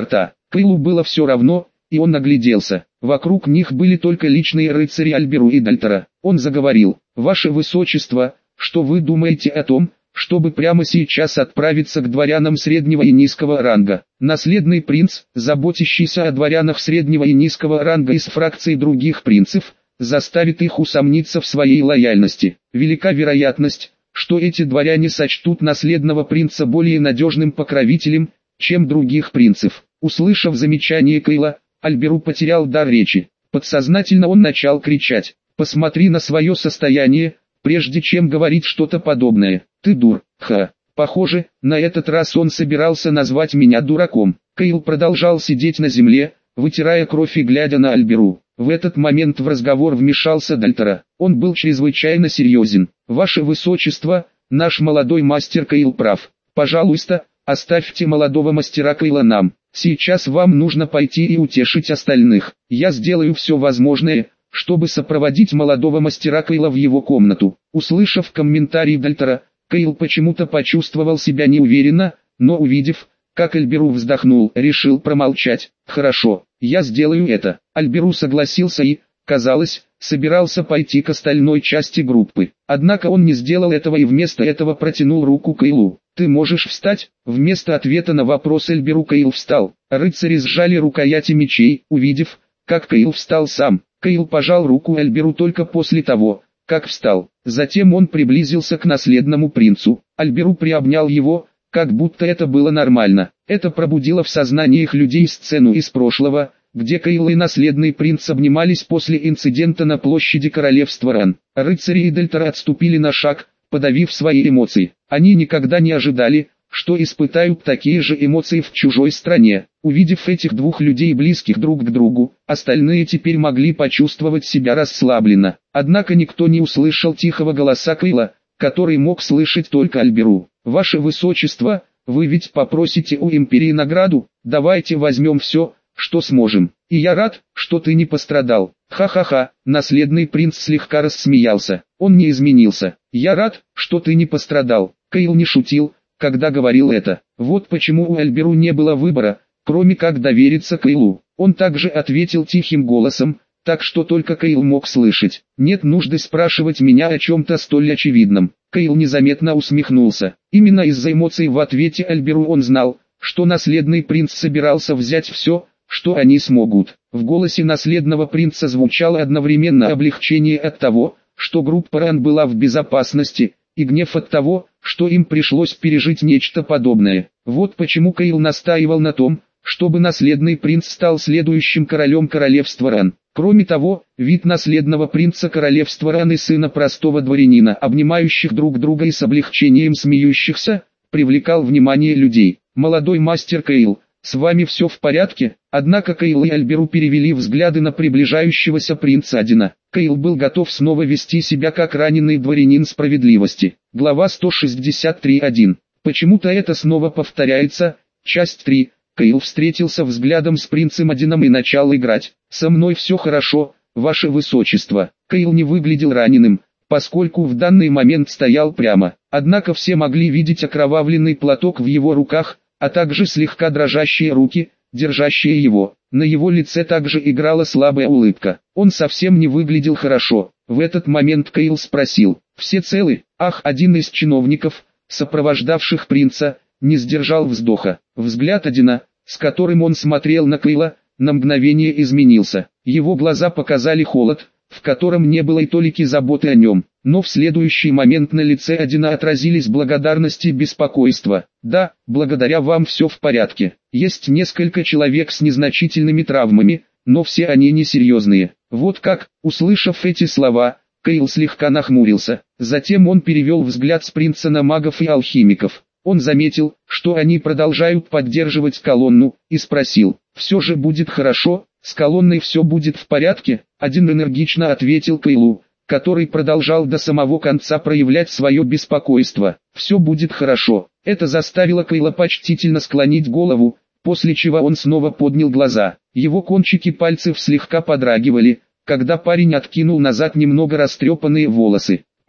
Speaker 1: Кейлу было все равно, и он огляделся. Вокруг них были только личные рыцари Альберу и Дальтера. Он заговорил: «Ваше Высочество, что вы думаете о том, чтобы прямо сейчас отправиться к дворянам среднего и низкого ранга? Наследный принц, заботящийся о дворянах среднего и низкого ранга из фракции других принцев, заставит их усомниться в своей лояльности. Велика вероятность, что эти дворяне сочтут наследного принца более надежным покровителем, чем других принцев». Услышав замечание Кейла, Альберу потерял дар речи. Подсознательно он начал кричать: «Посмотри на свое состояние, прежде чем говорить что-то подобное. Ты дур, ха». Похоже, на этот раз он собирался назвать меня дураком. Кейл продолжал сидеть на земле, вытирая кровь и глядя на Альберу. В этот момент в разговор вмешался Дальтера. Он был чрезвычайно серьезен. «Ваше Высочество, наш молодой мастер Кейл прав. Пожалуйста, оставьте молодого мастера Кейла нам. Сейчас вам нужно пойти и утешить остальных. Я сделаю все возможное, чтобы сопроводить молодого мастера Кейла в его комнату». Услышав комментарий Дальтера, Кейл почему-то почувствовал себя неуверенно, но увидев, как Альберу вздохнул, решил промолчать. «Хорошо, я сделаю это». Альберу согласился и, казалось, собирался пойти к остальной части группы. Однако он не сделал этого и вместо этого протянул руку Кейлу. «Ты можешь встать?» Вместо ответа на вопрос Альберу Кейл встал. Рыцари сжали рукояти мечей, увидев, как Кейл встал сам. Кейл пожал руку Альберу только после того, как встал. Затем он приблизился к наследному принцу. Альберу приобнял его, как будто это было нормально. Это пробудило в сознаниях людей сцену из прошлого, где Кейл и наследный принц обнимались после инцидента на площади королевства Ран. Рыцари и Дальтер отступили на шаг, подавив свои эмоции. Они никогда не ожидали, что испытают такие же эмоции в чужой стране. Увидев этих двух людей близких друг к другу, остальные теперь могли почувствовать себя расслабленно. Однако никто не услышал тихого голоса Кейла, который мог слышать только Альберу. «Ваше Высочество, вы ведь попросите у Империи награду? Давайте возьмем все, что сможем. И я рад, что ты не пострадал». «Ха-ха-ха», наследный принц слегка рассмеялся. Он не изменился. «Я рад, что ты не пострадал». Кейл не шутил, когда говорил это. Вот почему у Альберу не было выбора, кроме как довериться Кейлу. Он также ответил тихим голосом, так что только Кейл мог слышать: «Нет нужды спрашивать меня о чем-то столь очевидном». Кейл незаметно усмехнулся. Именно из-за эмоций в ответе Альберу он знал, что наследный принц собирался взять все, что они смогут. В голосе наследного принца звучало одновременно облегчение от того, что группа Ран была в безопасности, и гнев от того, что им пришлось пережить нечто подобное. Вот почему Кейл настаивал на том, чтобы наследный принц стал следующим королем королевства Ран. Кроме того, вид наследного принца королевства Ран и сына простого дворянина, обнимающих друг друга и с облегчением смеющихся, привлекал внимание людей. «Молодой мастер Кейл, с вами все в порядке?» Однако Кейл и Альберу перевели взгляды на приближающегося принца Адина. Кейл был готов снова вести себя как раненый дворянин справедливости. Глава сто шестьдесят три один. Почему-то это снова повторяется. Часть три. Кейл встретился взглядом с принцем Адином и начал играть. «Со мной все хорошо, ваше высочество». Кейл не выглядел раненым, поскольку в данный момент стоял прямо. Однако все могли видеть окровавленный платок в его руках, а также слегка дрожащие руки, держащие его. На его лице также играла слабая улыбка. Он совсем не выглядел хорошо. В этот момент Кейл спросил: «Все целы?» Ах, один из чиновников, сопровождавших принца, не сдержал вздоха. Взгляд Адина, с которым он смотрел на Кейла, на мгновение изменился. Его глаза показали холод, в котором не было и толики заботы о нем. Но в следующий момент на лице Адина отразились благодарность и беспокойство. «Да, благодаря вам все в порядке. Есть несколько человек с незначительными травмами, но все они несерьезные». Вот как, услышав эти слова, Кейл слегка нахмурился. Затем он перевел взгляд с принца на магов и алхимиков. Он заметил, что они продолжают поддерживать колонну, и спросил: «Все же будет хорошо? С колонной все будет в порядке?» Один энергично ответил Кейлу, который продолжал до самого конца проявлять свое беспокойство. «Все будет хорошо». Это заставило Кейла почтительно склонить голову, после чего он снова поднял глаза. Его кончики пальцев слегка подрагивали, когда парень откинул назад немного растрепанные волосы.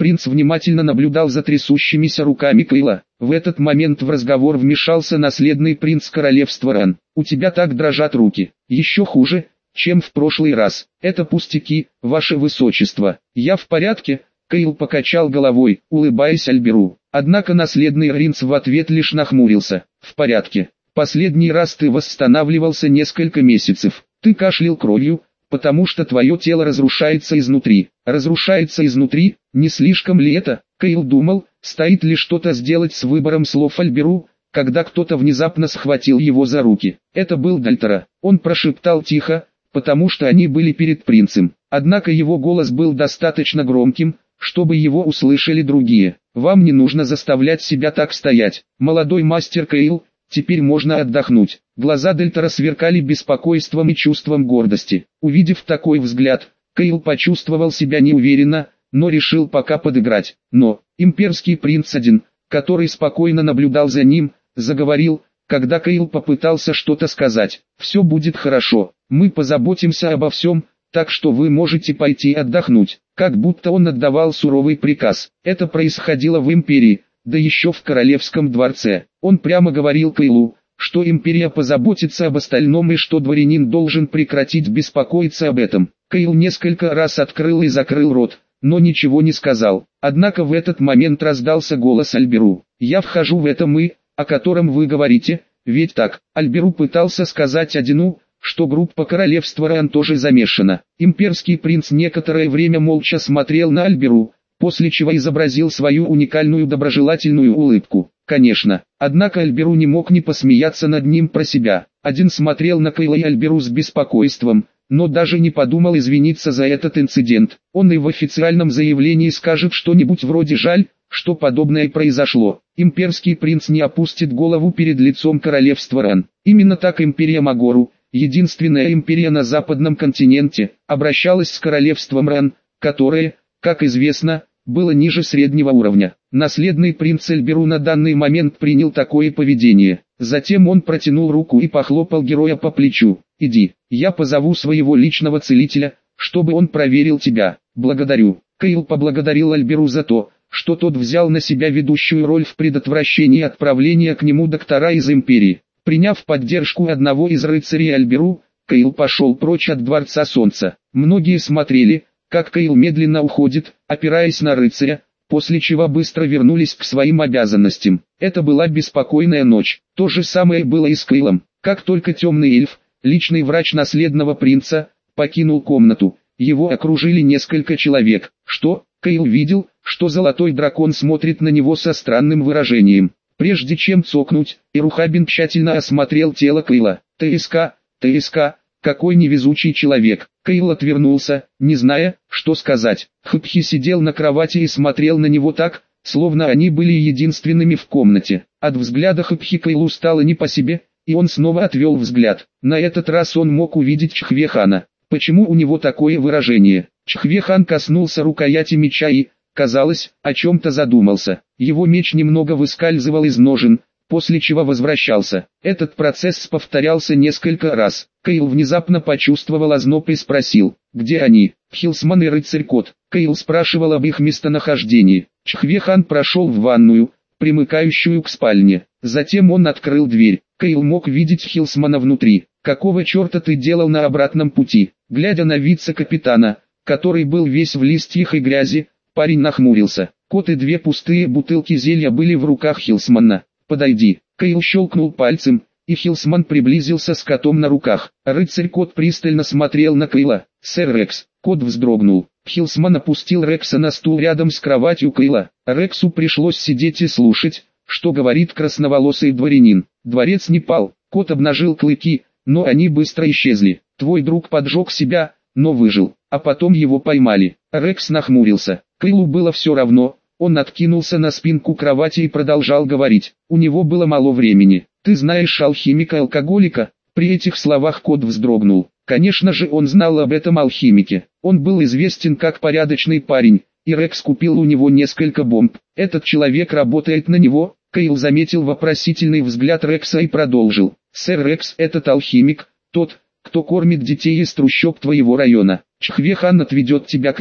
Speaker 1: Принц внимательно наблюдал за трясущимися руками Кейла. В этот момент в разговор вмешался наследный принц королевства Ран. «У тебя так дрожат руки. Еще хуже, чем в прошлый раз. Это пустяки, ваше высочество. Я в порядке». Кейл покачал головой, улыбаясь Альберу. Однако наследный принц в ответ лишь нахмурился. «В порядке. Последний раз ты восстанавливался несколько месяцев. Ты кашлял кровью, потому что твое тело разрушается изнутри». «Разрушается изнутри? Не слишком ли это?» Кейл думал, стоит ли что-то сделать с выбором слов Альберу, когда кто-то внезапно схватил его за руки. Это был Дальтера. Он прошептал тихо, потому что они были перед принцем. Однако его голос был достаточно громким, чтобы его услышали другие. «Вам не нужно заставлять себя так стоять, молодой мастер Кейл, теперь можно отдохнуть». Глаза Дальтера сверкали беспокойством и чувством гордости. Увидев такой взгляд, Кейл почувствовал себя неуверенно, но решил пока подыграть. Но, имперский принц один, который спокойно наблюдал за ним, заговорил, когда Кейл попытался что-то сказать. «Все будет хорошо, мы позаботимся обо всем, так что вы можете пойти отдохнуть». Как будто он отдавал суровый приказ. Это происходило в империи, да еще в королевском дворце. Он прямо говорил Кейлу, что империя позаботится об остальном и что дворянин должен прекратить беспокоиться об этом. Кейл несколько раз открыл и закрыл рот, но ничего не сказал. Однако в этот момент раздался голос Альберу. «Я вхожу в это «мы», о котором вы говорите, ведь так?» Альберу пытался сказать Одину, что группа королевства Ран тоже замешана. Имперский принц некоторое время молча смотрел на Альберу, после чего изобразил свою уникальную доброжелательную улыбку. Конечно, однако Альберу не мог не посмеяться над ним про себя. Один смотрел на Кейла и Альберу с беспокойством, но даже не подумал извиниться за этот инцидент. Он и в официальном заявлении скажет что-нибудь вроде «жаль, что подобное произошло». Имперский принц не опустит голову перед лицом королевства Ран. Именно так империя Магору, единственная империя на западном континенте, обращалась с королевством Ран, которое, как известно, было ниже среднего уровня. Наследный принц Альберу на данный момент принял такое поведение. Затем он протянул руку и похлопал героя по плечу. «Иди, я позову своего личного целителя, чтобы он проверил тебя». «Благодарю». Кейл поблагодарил Альберу за то, что тот взял на себя ведущую роль в предотвращении отправления к нему доктора из империи. Приняв поддержку одного из рыцарей Альберу, Кейл пошел прочь от Дворца Солнца. Многие смотрели, как Кейл медленно уходит, опираясь на рыцаря, после чего быстро вернулись к своим обязанностям. Это была беспокойная ночь. То же самое было и с Кейлом. Как только темный эльф, личный врач наследного принца, покинул комнату, его окружили несколько человек. Что? Кейл видел, что золотой дракон смотрит на него со странным выражением. Прежде чем цокнуть, Ирухабин тщательно осмотрел тело Кейла. «ТСК, ТСК, какой невезучий человек». Кейл отвернулся, не зная, что сказать. Хыпхи сидел на кровати и смотрел на него так, словно они были единственными в комнате. От взгляда Хыпхи Кейлу стало не по себе, и он снова отвел взгляд. На этот раз он мог увидеть Чхвехана. Почему у него такое выражение? Чхвехан коснулся рукояти меча и, казалось, о чем-то задумался. Его меч немного выскальзывал из ножен, после чего возвращался. Этот процесс повторялся несколько раз. Кейл внезапно почувствовал озноб и спросил, где они? Хилсман и рыцарь-кот. Кейл спрашивал об их местонахождении. Чхвехан прошел в ванную, примыкающую к спальне. Затем он открыл дверь. Кейл мог видеть Хилсмана внутри. «Какого черта ты делал на обратном пути?» Глядя на вице-капитана, который был весь в листьях и грязи, парень нахмурился. Кот и две пустые бутылки зелья были в руках Хилсмана. «Подойди». Кейл щелкнул пальцем, и Хилсман приблизился с котом на руках. Рыцарь-кот пристально смотрел на Кейла. «Сэр Рекс». Кот вздрогнул. Хилсман опустил Рекса на стул рядом с кроватью Кейла. Рексу пришлось сидеть и слушать, что говорит красноволосый дворянин. Дворец не пал. Кот обнажил клыки, но они быстро исчезли. «Твой друг поджег себя, но выжил, а потом его поймали». Рекс нахмурился. Кейлу было все равно, он откинулся на спинку кровати и продолжал говорить. У него было мало времени. «Ты знаешь алхимика-алкоголика?» При этих словах кот вздрогнул. Конечно же он знал об этом алхимике. Он был известен как порядочный парень, и Рекс купил у него несколько бомб. «Этот человек работает на него?» Кейл заметил вопросительный взгляд Рекса и продолжил. «Сэр Рекс, этот алхимик, тот, кто кормит детей из трущоб твоего района. Чхвехан отведет тебя к нему».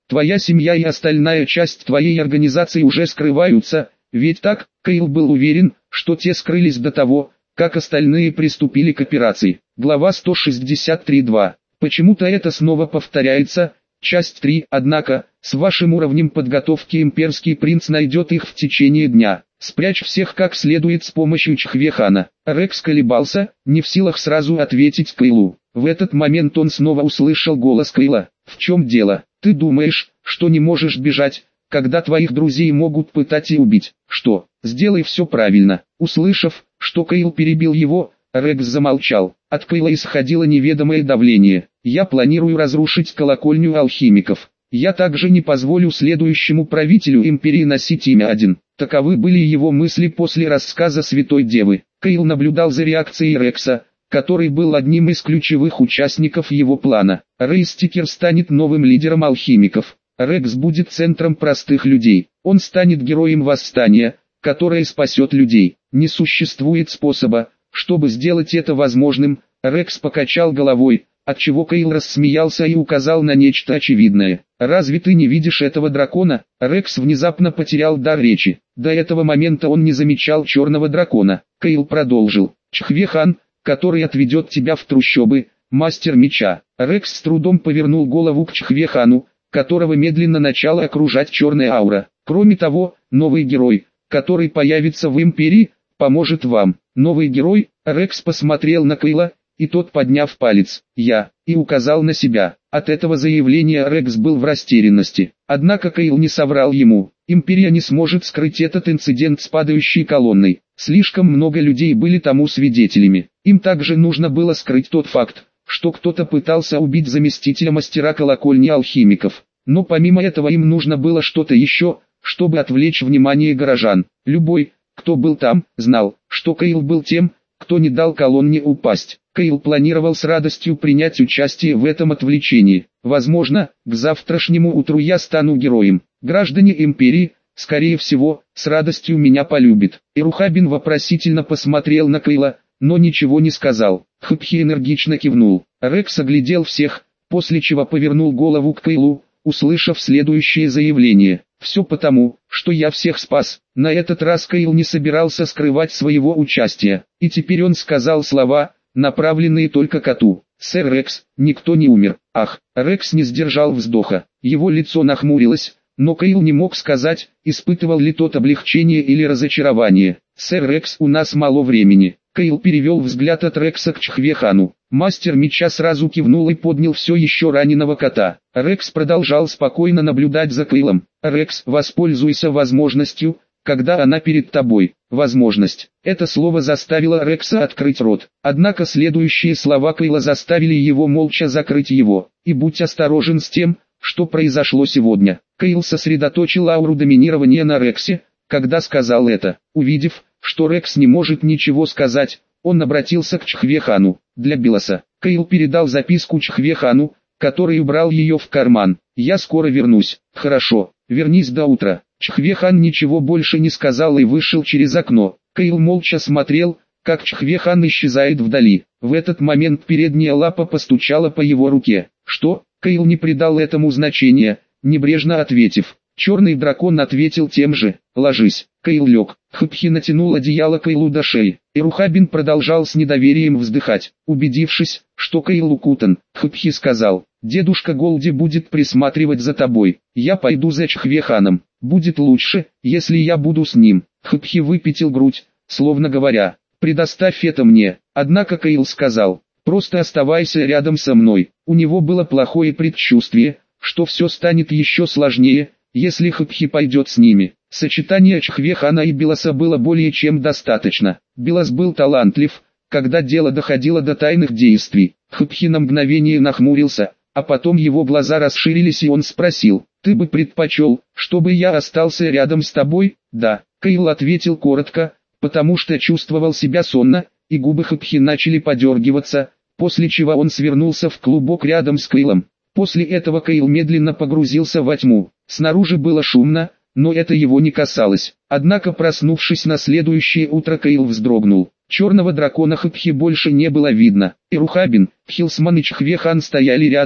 Speaker 1: Твоя семья и остальная часть твоей организации уже скрываются, ведь так?» Кейл был уверен, что те скрылись до того, как остальные приступили к операции. Глава сто шестьдесят три два. Почему-то это снова повторяется. Часть три. Однако, с вашим уровнем подготовки имперский принц найдет их в течение дня. Спрячь всех как следует с помощью Чхвехана. Рекс колебался, не в силах сразу ответить Кейлу. В этот момент он снова услышал голос Кейла. «В чем дело? Ты думаешь, что не можешь бежать, когда твоих друзей могут пытать и убить? Что? Сделай все правильно». Услышав, что Кейл перебил его, Рекс замолчал. От Кейла исходило неведомое давление. «Я планирую разрушить колокольню алхимиков. Я также не позволю следующему правителю империи носить имя один». Таковы были его мысли после рассказа Святой Девы. Кейл наблюдал за реакцией Рекса, который был одним из ключевых участников его плана. Рейстикер станет новым лидером алхимиков. Рекс будет центром простых людей. Он станет героем восстания, которое спасет людей. Не существует способа, чтобы сделать это возможным. Рекс покачал головой, отчего Кейл рассмеялся и указал на нечто очевидное. «Разве ты не видишь этого дракона?» Рекс внезапно потерял дар речи. До этого момента он не замечал черного дракона. Кейл продолжил. «Чхвехан, который отведет тебя в трущобы, мастер меча». Рекс с трудом повернул голову к Чхвехану, которого медленно начала окружать черная аура. «Кроме того, новый герой, который появится в Империи, поможет вам». «Новый герой?» Рекс посмотрел на Кейла, и тот, подняв палец, «Я», и указал на себя. От этого заявления Рекс был в растерянности. Однако Кейл не соврал ему. Империя не сможет скрыть этот инцидент с падающей колонной. Слишком много людей были тому свидетелями. Им также нужно было скрыть тот факт, что кто-то пытался убить заместителя мастера колокольни алхимиков. Но помимо этого им нужно было что-то еще, чтобы отвлечь внимание горожан. Любой, кто был там, знал, что Кейл был тем, кто не дал колонне упасть. Кейл планировал с радостью принять участие в этом отвлечении. Возможно, к завтрашнему утру я стану героем. Граждане Империи, скорее всего, с радостью меня полюбят. Ирухабин вопросительно посмотрел на Кейла, но ничего не сказал. Хпхи энергично кивнул. Рекс оглядел всех, после чего повернул голову к Кейлу, услышав следующее заявление. «Все потому, что я всех спас». На этот раз Кейл не собирался скрывать своего участия, и теперь он сказал слова, направленные только коту. «Сэр Рекс, никто не умер». «Ах!» Рекс не сдержал вздоха. Его лицо нахмурилось, но Кейл не мог сказать, испытывал ли тот облегчение или разочарование. «Сэр Рекс, у нас мало времени». Кейл перевел взгляд от Рекса к Чхвехану. Мастер меча сразу кивнул и поднял все еще раненого кота. Рекс продолжал спокойно наблюдать за Кейлом. «Рекс, воспользуйся возможностью, когда она перед тобой». Возможность. Это слово заставило Рекса открыть рот. Однако следующие слова Кейла заставили его молча закрыть его. «И будь осторожен с тем, что произошло сегодня». Кейл сосредоточил ауру доминирования на Рексе, когда сказал это. Увидев, что Рекс не может ничего сказать, он обратился к Чхвехану. «Для Билоса». Кейл передал записку Чхвехану, который убрал ее в карман. «Я скоро вернусь». «Хорошо, вернись до утра». Чхвехан ничего больше не сказал и вышел через окно. Кейл молча смотрел, как Чхвехан исчезает вдали. В этот момент передняя лапа постучала по его руке. «Что?» Кейл не придал этому значения, небрежно ответив. Черный дракон ответил тем же. «Ложись». Кейл лег. Хпхи натянул одеяло Кейлу до шеи. Ирухабин продолжал с недоверием вздыхать. Убедившись, что Кейл укутан, Хпхи сказал: «Дедушка Голди будет присматривать за тобой. Я пойду за Чхвеханом. Будет лучше, если я буду с ним». Хпхи выпятил грудь, словно говоря: «Предоставь это мне». Однако Кейл сказал: «Просто оставайся рядом со мной». У него было плохое предчувствие, что все станет еще сложнее, если Хпхи пойдет с ними. Сочетание Чхвехана и Билоса было более чем достаточно. Билос был талантлив, когда дело доходило до тайных действий. Хпхи на мгновение нахмурился, а потом его глаза расширились и он спросил: «Ты бы предпочел, чтобы я остался рядом с тобой?» «Да», Кейл ответил коротко, потому что чувствовал себя сонно, и губы Хпхи начали подергиваться, после чего он свернулся в клубок рядом с Кейлом. После этого Кейл медленно погрузился во тьму. Снаружи было шумно, но это его не касалось. Однако, проснувшись на следующее утро, Кейл вздрогнул. Черного дракона Хпхи больше не было видно. Ирухабин, Хилсман и Чхвехан стояли рядом,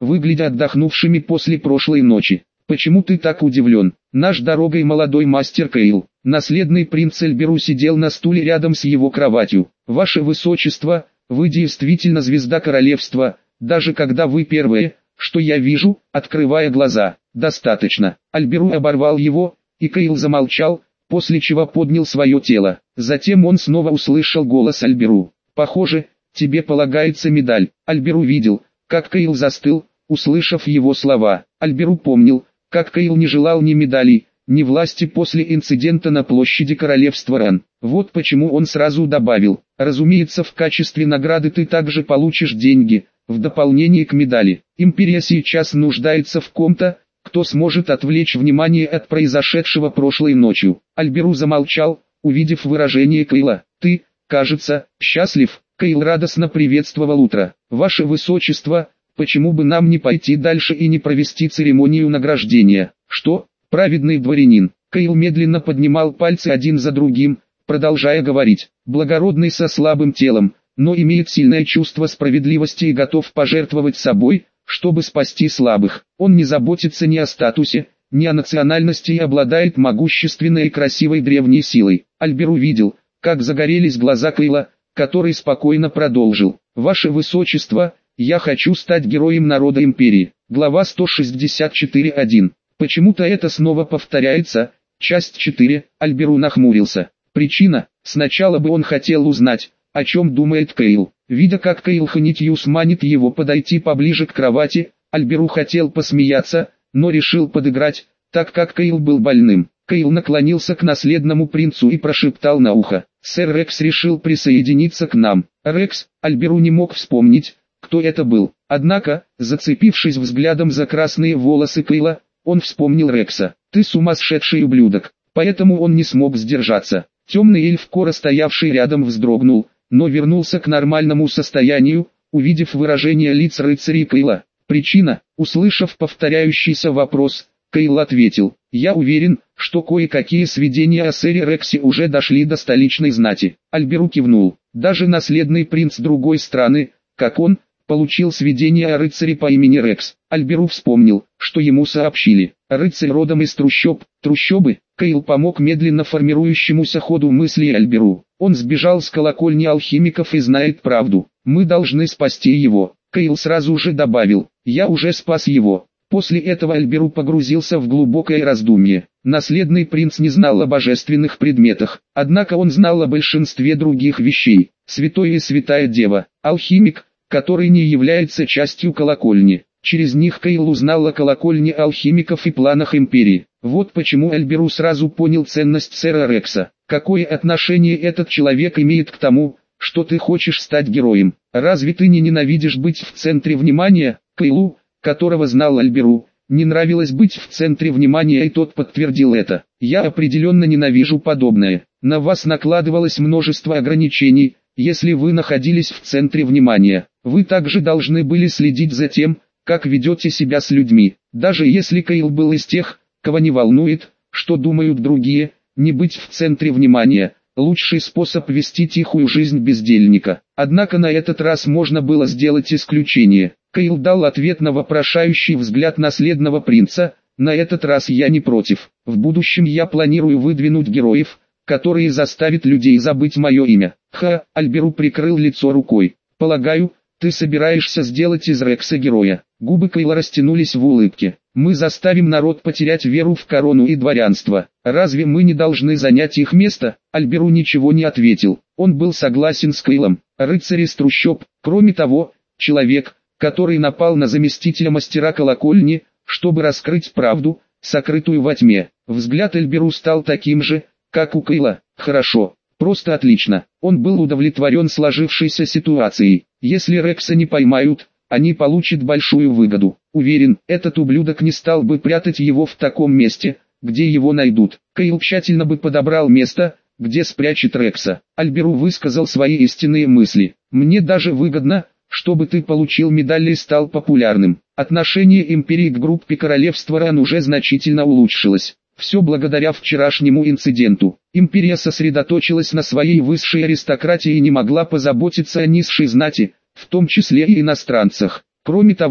Speaker 1: выглядя отдохнувшими после прошлой ночи. «Почему ты так удивлен? Наш дорогой молодой мастер Кейл». Наследный принц Альберу сидел на стуле рядом с его кроватью. «Ваше высочество, вы действительно звезда королевства, даже когда вы первые, что я вижу, открывая глаза». «Достаточно». Альберу оборвал его, и Кейл замолчал, после чего поднял свое тело. Затем он снова услышал голос Альберу. «Похоже, тебе полагается медаль». Альберу видел, как Кейл застыл, услышав его слова. Альберу помнил, как Кейл не желал ни медалей, ни власти после инцидента на площади королевства Ран. Вот почему он сразу добавил: «Разумеется, в качестве награды ты также получишь деньги, в дополнение к медали. Империя сейчас нуждается в ком-то, кто сможет отвлечь внимание от произошедшего прошлой ночью». Альберу замолчал, увидев выражение Кейла. «Ты, кажется, счастлив?» Кейл радостно приветствовал утро. «Ваше высочество, почему бы нам не пойти дальше и не провести церемонию награждения?» «Что? Праведный дворянин». Кейл медленно поднимал пальцы один за другим, продолжая говорить. «Благородный со слабым телом, но имеет сильное чувство справедливости и готов пожертвовать собой, чтобы спасти слабых. Он не заботится ни о статусе, ни о национальности и обладает могущественной и красивой древней силой». Альберу видел, как загорелись глаза Кейла, который спокойно продолжил. «Ваше высочество, я хочу стать героем народа империи». Глава сто шестьдесят четыре точка один. Почему-то это снова повторяется. Часть четыре. Альберу нахмурился. Причина: сначала бы он хотел узнать, о чем думает Кейл. Видя, как Кейл Ханитьюс манит его подойти поближе к кровати, Альберу хотел посмеяться, но решил подыграть, так как Кейл был больным. Кейл наклонился к наследному принцу и прошептал на ухо: «Сэр Рекс решил присоединиться к нам». Рекс, Альберу не мог вспомнить, кто это был. Однако, зацепившись взглядом за красные волосы Кейла, он вспомнил Рекса. «Ты сумасшедший ублюдок». Поэтому он не смог сдержаться. Темный эльф, Кора, стоявший рядом, вздрогнул, но вернулся к нормальному состоянию, увидев выражение лиц рыцарей Кейла. Причина: услышав повторяющийся вопрос, Кейл ответил: «Я уверен, что кое-какие сведения о сэре Рексе уже дошли до столичной знати». Альберу кивнул. Даже наследный принц другой страны, как он, получил сведения о рыцаре по имени Рекс. Альберу вспомнил, что ему сообщили. Рыцарь родом из трущоб. Трущобы? Кейл помог медленно формирующемуся ходу мыслей Альберу. Он сбежал с колокольни алхимиков и знает правду. Мы должны спасти его. Кейл сразу же добавил: «Я уже спас его». После этого Альберу погрузился в глубокое раздумье. Наследный принц не знал о божественных предметах, однако он знал о большинстве других вещей. Святой и святая дева, алхимик, который не является частью колокольни. Через них Кейл узнал о колокольне алхимиков и планах империи. Вот почему Альберу сразу понял ценность сэра Рекса. Какое отношение этот человек имеет к тому, что ты хочешь стать героем? Разве ты не ненавидишь быть в центре внимания? Кейлу, которого знал Альберу, не нравилось быть в центре внимания, и тот подтвердил это. «Я определенно ненавижу подобное. На вас накладывалось множество ограничений, если вы находились в центре внимания. Вы также должны были следить за тем, как ведете себя с людьми. Даже если Кейл был из тех, кого не волнует, что думают другие, не быть в центре внимания – лучший способ вести тихую жизнь бездельника». Однако на этот раз можно было сделать исключение. Кейл дал ответ на вопрошающий взгляд наследного принца: «На этот раз я не против. В будущем я планирую выдвинуть героев, которые заставят людей забыть мое имя». «Ха!» — Альберу прикрыл лицо рукой. «Полагаю, ты собираешься сделать из Рекса героя». Губы Кейла растянулись в улыбке. «Мы заставим народ потерять веру в корону и дворянство. Разве мы не должны занять их место?» Альберу ничего не ответил. Он был согласен с Кейлом. Рыцарь из трущоб. Кроме того, человек, который напал на заместителя мастера колокольни, чтобы раскрыть правду, сокрытую во тьме. Взгляд Альберу стал таким же, как у Кейла. «Хорошо. Просто отлично». Он был удовлетворен сложившейся ситуацией. Если Рекса не поймают, они получат большую выгоду. Уверен, этот ублюдок не стал бы прятать его в таком месте, где его найдут. Кейл тщательно бы подобрал место, где спрячет Рекса. Альберу высказал свои истинные мысли. «Мне даже выгодно, чтобы ты получил медаль и стал популярным». Отношение империи к группе королевства Ран уже значительно улучшилось. Все благодаря вчерашнему инциденту. Империя сосредоточилась на своей высшей аристократии и не могла позаботиться о низшей знати, в том числе и иностранцах. Кроме того,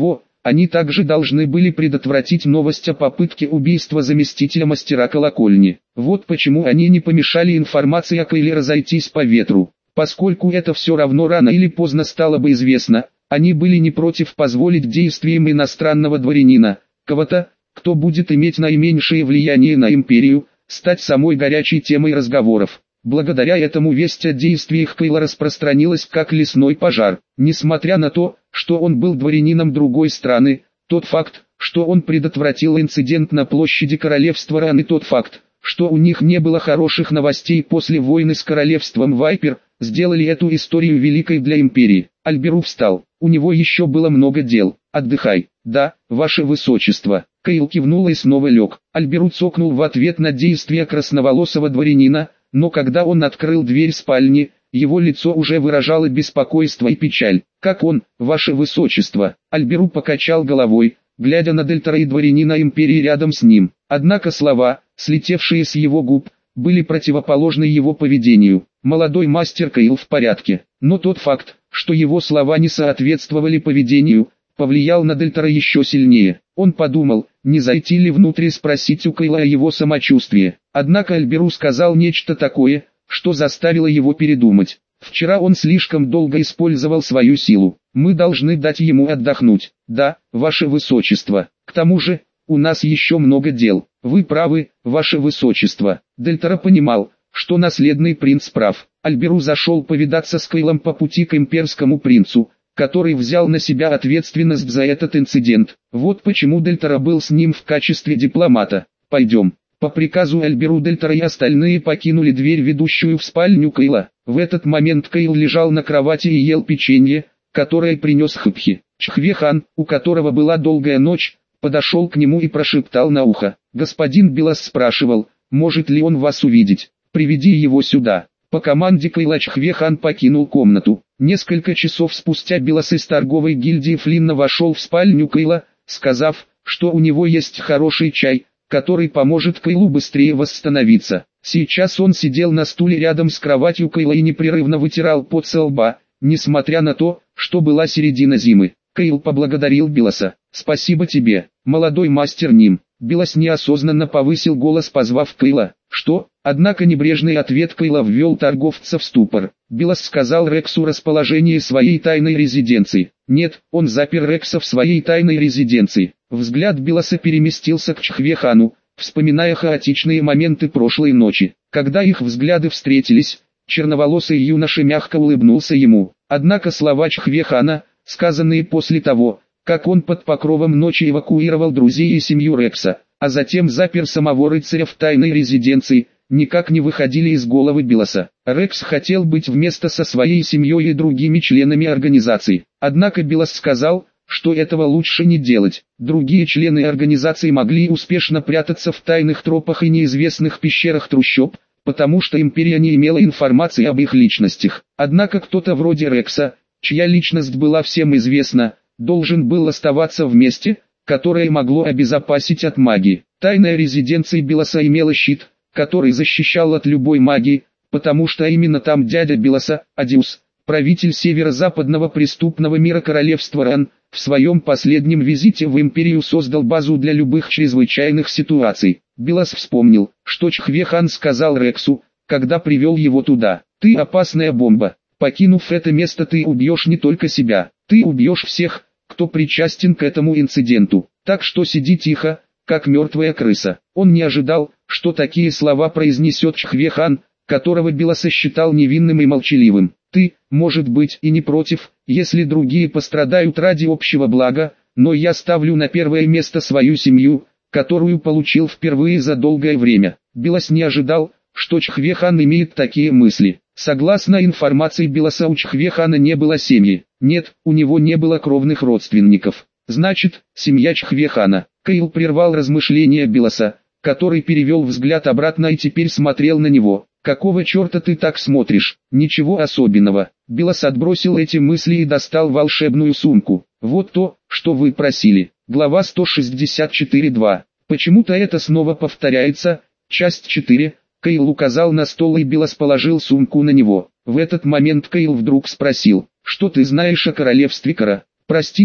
Speaker 1: Они также должны были предотвратить новость о попытке убийства заместителя мастера колокольни. Вот почему они не помешали информации о Кейле разойтись по ветру. Поскольку это все равно рано или поздно стало бы известно, они были не против позволить действиям иностранного дворянина, кого-то, кто будет иметь наименьшее влияние на империю, стать самой горячей темой разговоров. Благодаря этому весть о действиях Кейла распространилась как лесной пожар. Несмотря на то, что он был дворянином другой страны, тот факт, что он предотвратил инцидент на площади королевства Ран, и тот факт, что у них не было хороших новостей после войны с королевством Вайпер, сделали эту историю великой для империи. Альберу встал, у него еще было много дел. «Отдыхай». «Да, ваше высочество». Кейл кивнул и снова лег. Альберу цокнул в ответ на действия красноволосого дворянина, но когда он открыл дверь спальни, его лицо уже выражало беспокойство и печаль. «Как он, ваше высочество?» Альберу покачал головой, глядя на Дельтара и дворянина империи рядом с ним. Однако слова, слетевшие с его губ, были противоположны его поведению. Молодой мастер Кейл в порядке, но тот факт, что его слова не соответствовали поведению, повлиял на Дельтара еще сильнее. Он подумал, не зайти ли внутрь спросить у Кейла о его самочувствии. Однако Альберу сказал нечто такое, что заставило его передумать. Вчера он слишком долго использовал свою силу. Мы должны дать ему отдохнуть. Да, ваше высочество. К тому же, у нас еще много дел. Вы правы, ваше высочество. Дельтара понимал, что наследный принц прав. Альберу зашел повидаться с Кейлом по пути к имперскому принцу, который взял на себя ответственность за этот инцидент. Вот почему Дельтара был с ним в качестве дипломата. «Пойдем». По приказу Альберу Дельтара и остальные покинули дверь, ведущую в спальню Кейла. В этот момент Кейл лежал на кровати и ел печенье, которое принес Хыпхи. Чхве-хан, у которого была долгая ночь, подошел к нему и прошептал на ухо. «Господин Белос спрашивал, может ли он вас увидеть. Приведи его сюда». По команде Кейла Чхве-хан покинул комнату. Несколько часов спустя Белос из торговой гильдии Флинна вошел в спальню Кейла, сказав, что у него есть хороший чай, который поможет Кейлу быстрее восстановиться. Сейчас он сидел на стуле рядом с кроватью Кейла и непрерывно вытирал пот со лба, несмотря на то, что была середина зимы. Кейл поблагодарил Белоса. «Спасибо тебе, молодой мастер Ним». Белос неосознанно повысил голос, позвав Кейла. «Что?» Однако небрежный ответ Кейла ввел торговца в ступор. Белос сказал Рексу расположение своей тайной резиденции. Нет, он запер Рекса в своей тайной резиденции. Взгляд Белоса переместился к Чхве-хану, вспоминая хаотичные моменты прошлой ночи. Когда их взгляды встретились, черноволосый юноша мягко улыбнулся ему. Однако слова Чхве-хана, сказанные после того, как он под покровом ночи эвакуировал друзей и семью Рекса, а затем запер самого рыцаря в тайной резиденции, никак не выходили из головы Белоса. Рекс хотел быть вместе со своей семьей и другими членами организации. Однако Белос сказал, что этого лучше не делать. Другие члены организации могли успешно прятаться в тайных тропах и неизвестных пещерах трущоб, потому что империя не имела информации об их личностях. Однако кто-то вроде Рекса, чья личность была всем известна, должен был оставаться в месте, которое могло обезопасить от магии. Тайная резиденция Белоса имела щит, который защищал от любой магии, потому что именно там дядя Белоса, Адиус, правитель северо-западного преступного мира королевства Ран, в своем последнем визите в империю создал базу для любых чрезвычайных ситуаций. Белос вспомнил, что Чхве-хан сказал Рексу, когда привел его туда. «Ты опасная бомба. Покинув это место, ты убьешь не только себя, ты убьешь всех, кто причастен к этому инциденту. Так что сиди тихо, как мертвая крыса». Он не ожидал, что такие слова произнесет Чхве-хан, которого Белос считал невинным и молчаливым. «Ты, может быть, и не против, если другие пострадают ради общего блага, но я ставлю на первое место свою семью, которую получил впервые за долгое время». Белос не ожидал, что Чхве-хан имеет такие мысли. Согласно информации Белоса, у Чхве-хана не было семьи. Нет, у него не было кровных родственников. Значит, семья Чхве-хана. Кейл прервал размышления Белоса, который перевел взгляд обратно и теперь смотрел на него. «Какого черта ты так смотришь?» «Ничего особенного». Белос отбросил эти мысли и достал волшебную сумку. «Вот то, что вы просили». Глава сто шестьдесят четыре два. Почему-то это снова повторяется. Часть четыре. Кейл указал на стол, и Белос положил сумку на него. В этот момент Кейл вдруг спросил: «Что ты знаешь о королевстве Кара?» «Простите,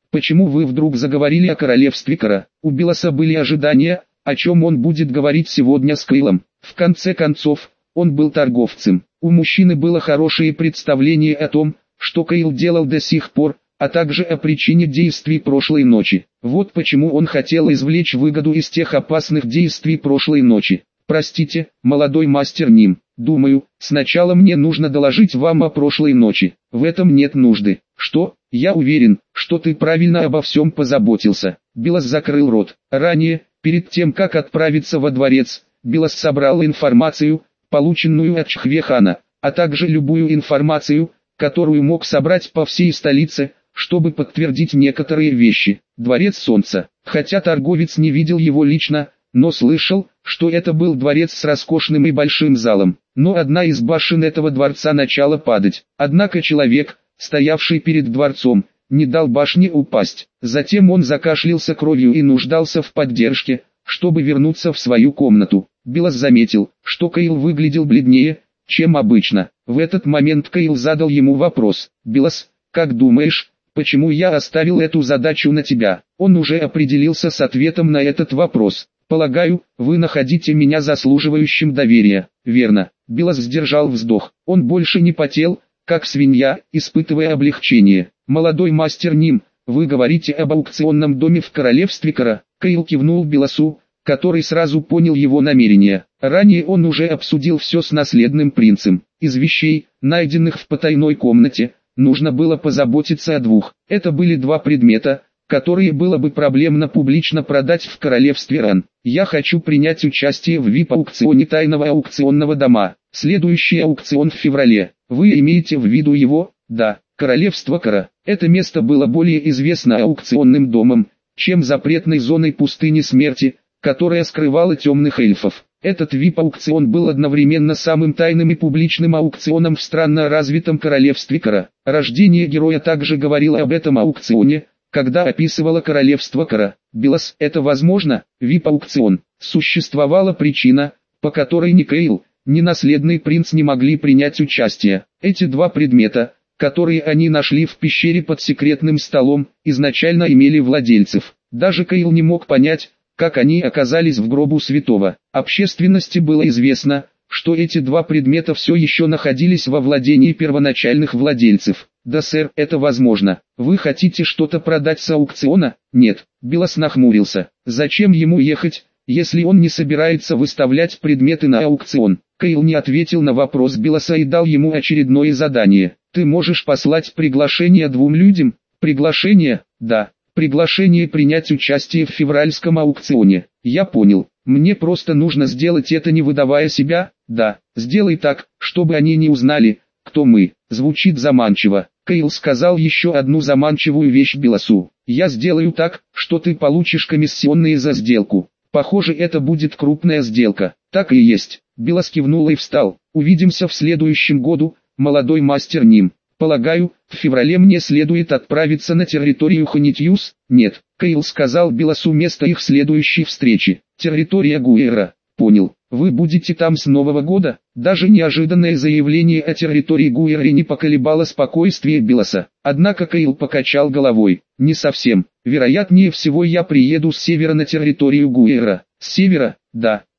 Speaker 1: почему вы вдруг заговорили о королевстве Кара? У Билоса были ожидания, о чем он будет говорить сегодня с Кейлом. В конце концов, он был торговцем. У мужчины было хорошее представление о том, что Кейл делал до сих пор, а также о причине действий прошлой ночи. Вот почему он хотел извлечь выгоду из тех опасных действий прошлой ночи. Простите, молодой мастер Ним, думаю, сначала мне нужно доложить вам о прошлой ночи. В этом нет нужды. Что? Я уверен, что ты правильно обо всем позаботился. Билос закрыл рот. Ранее, перед тем как отправиться во дворец, Билос собрал информацию, полученную от Чхве-хана, а также любую информацию, которую мог собрать по всей столице, чтобы подтвердить некоторые вещи. Дворец Солнца. Хотя торговец не видел его лично, но слышал, что это был дворец с роскошным и большим залом. Но одна из башен этого дворца начала падать. Однако человек, стоявший перед дворцом, не дал башне упасть. Затем он закашлялся кровью и нуждался в поддержке, чтобы вернуться в свою комнату. Билос заметил, что Кейл выглядел бледнее, чем обычно. В этот момент Кейл задал ему вопрос. «Билос, как думаешь, почему я оставил эту задачу на тебя?» Он уже определился с ответом на этот вопрос. «Полагаю, вы находите меня заслуживающим доверия, верно?» Билос сдержал вздох. Он больше не потел, как свинья, испытывая облегчение. «Молодой мастер Ним, вы говорите об аукционном доме в королевстве Кара?» Кейл кивнул Билосу, который сразу понял его намерения. Ранее он уже обсудил все с наследным принцем. Из вещей, найденных в потайной комнате, нужно было позаботиться о двух. Это были два предмета, которые было бы проблемно публично продать в королевстве Ран. Я хочу принять участие в ви ай пи-аукционе тайного аукционного дома. Следующий аукцион в феврале. Вы имеете в виду его? Да. Королевство Кара. Это место было более известно аукционным домом, чем запретной зоной пустыни смерти, которая скрывала темных эльфов. Этот ви ай пи-аукцион был одновременно самым тайным и публичным аукционом в странно развитом королевстве Кара. Рождение героя также говорило об этом аукционе, когда описывало королевство Кара. Билос, это возможно? ви ай пи-аукцион. Существовала причина, по которой ни Кейл, ни наследный принц не могли принять участие. Эти два предмета, которые они нашли в пещере под секретным столом, изначально имели владельцев. Даже Кейл не мог понять, как они оказались в гробу святого. Общественности было известно, что эти два предмета все еще находились во владении первоначальных владельцев. Да, сэр, это возможно. Вы хотите что-то продать с аукциона? Нет. Билос нахмурился. Зачем ему ехать, если он не собирается выставлять предметы на аукцион? Кейл не ответил на вопрос Билоса и дал ему очередное задание. Ты можешь послать приглашение двум людям? Приглашение? Да. Приглашение принять участие в февральском аукционе. Я понял. Мне просто нужно сделать это, не выдавая себя. Да. Сделай так, чтобы они не узнали, кто мы. Звучит заманчиво. Кейл сказал еще одну заманчивую вещь Билосу. Я сделаю так, что ты получишь комиссионные за сделку. Похоже, это будет крупная сделка. Так и есть. Билос кивнул и встал. Увидимся в следующем году, молодой мастер Ним. Полагаю, в феврале мне следует отправиться на территорию Ханитьюс? Нет. Кейл сказал Билосу место их следующей встречи. Территория Гуэра. Понял. Вы будете там с Нового года? Даже неожиданное заявление о территории Гуэра не поколебало спокойствие Билоса. Однако Кейл покачал головой. Не совсем. Вероятнее всего я приеду с севера на территорию Гуэра. С севера? Да.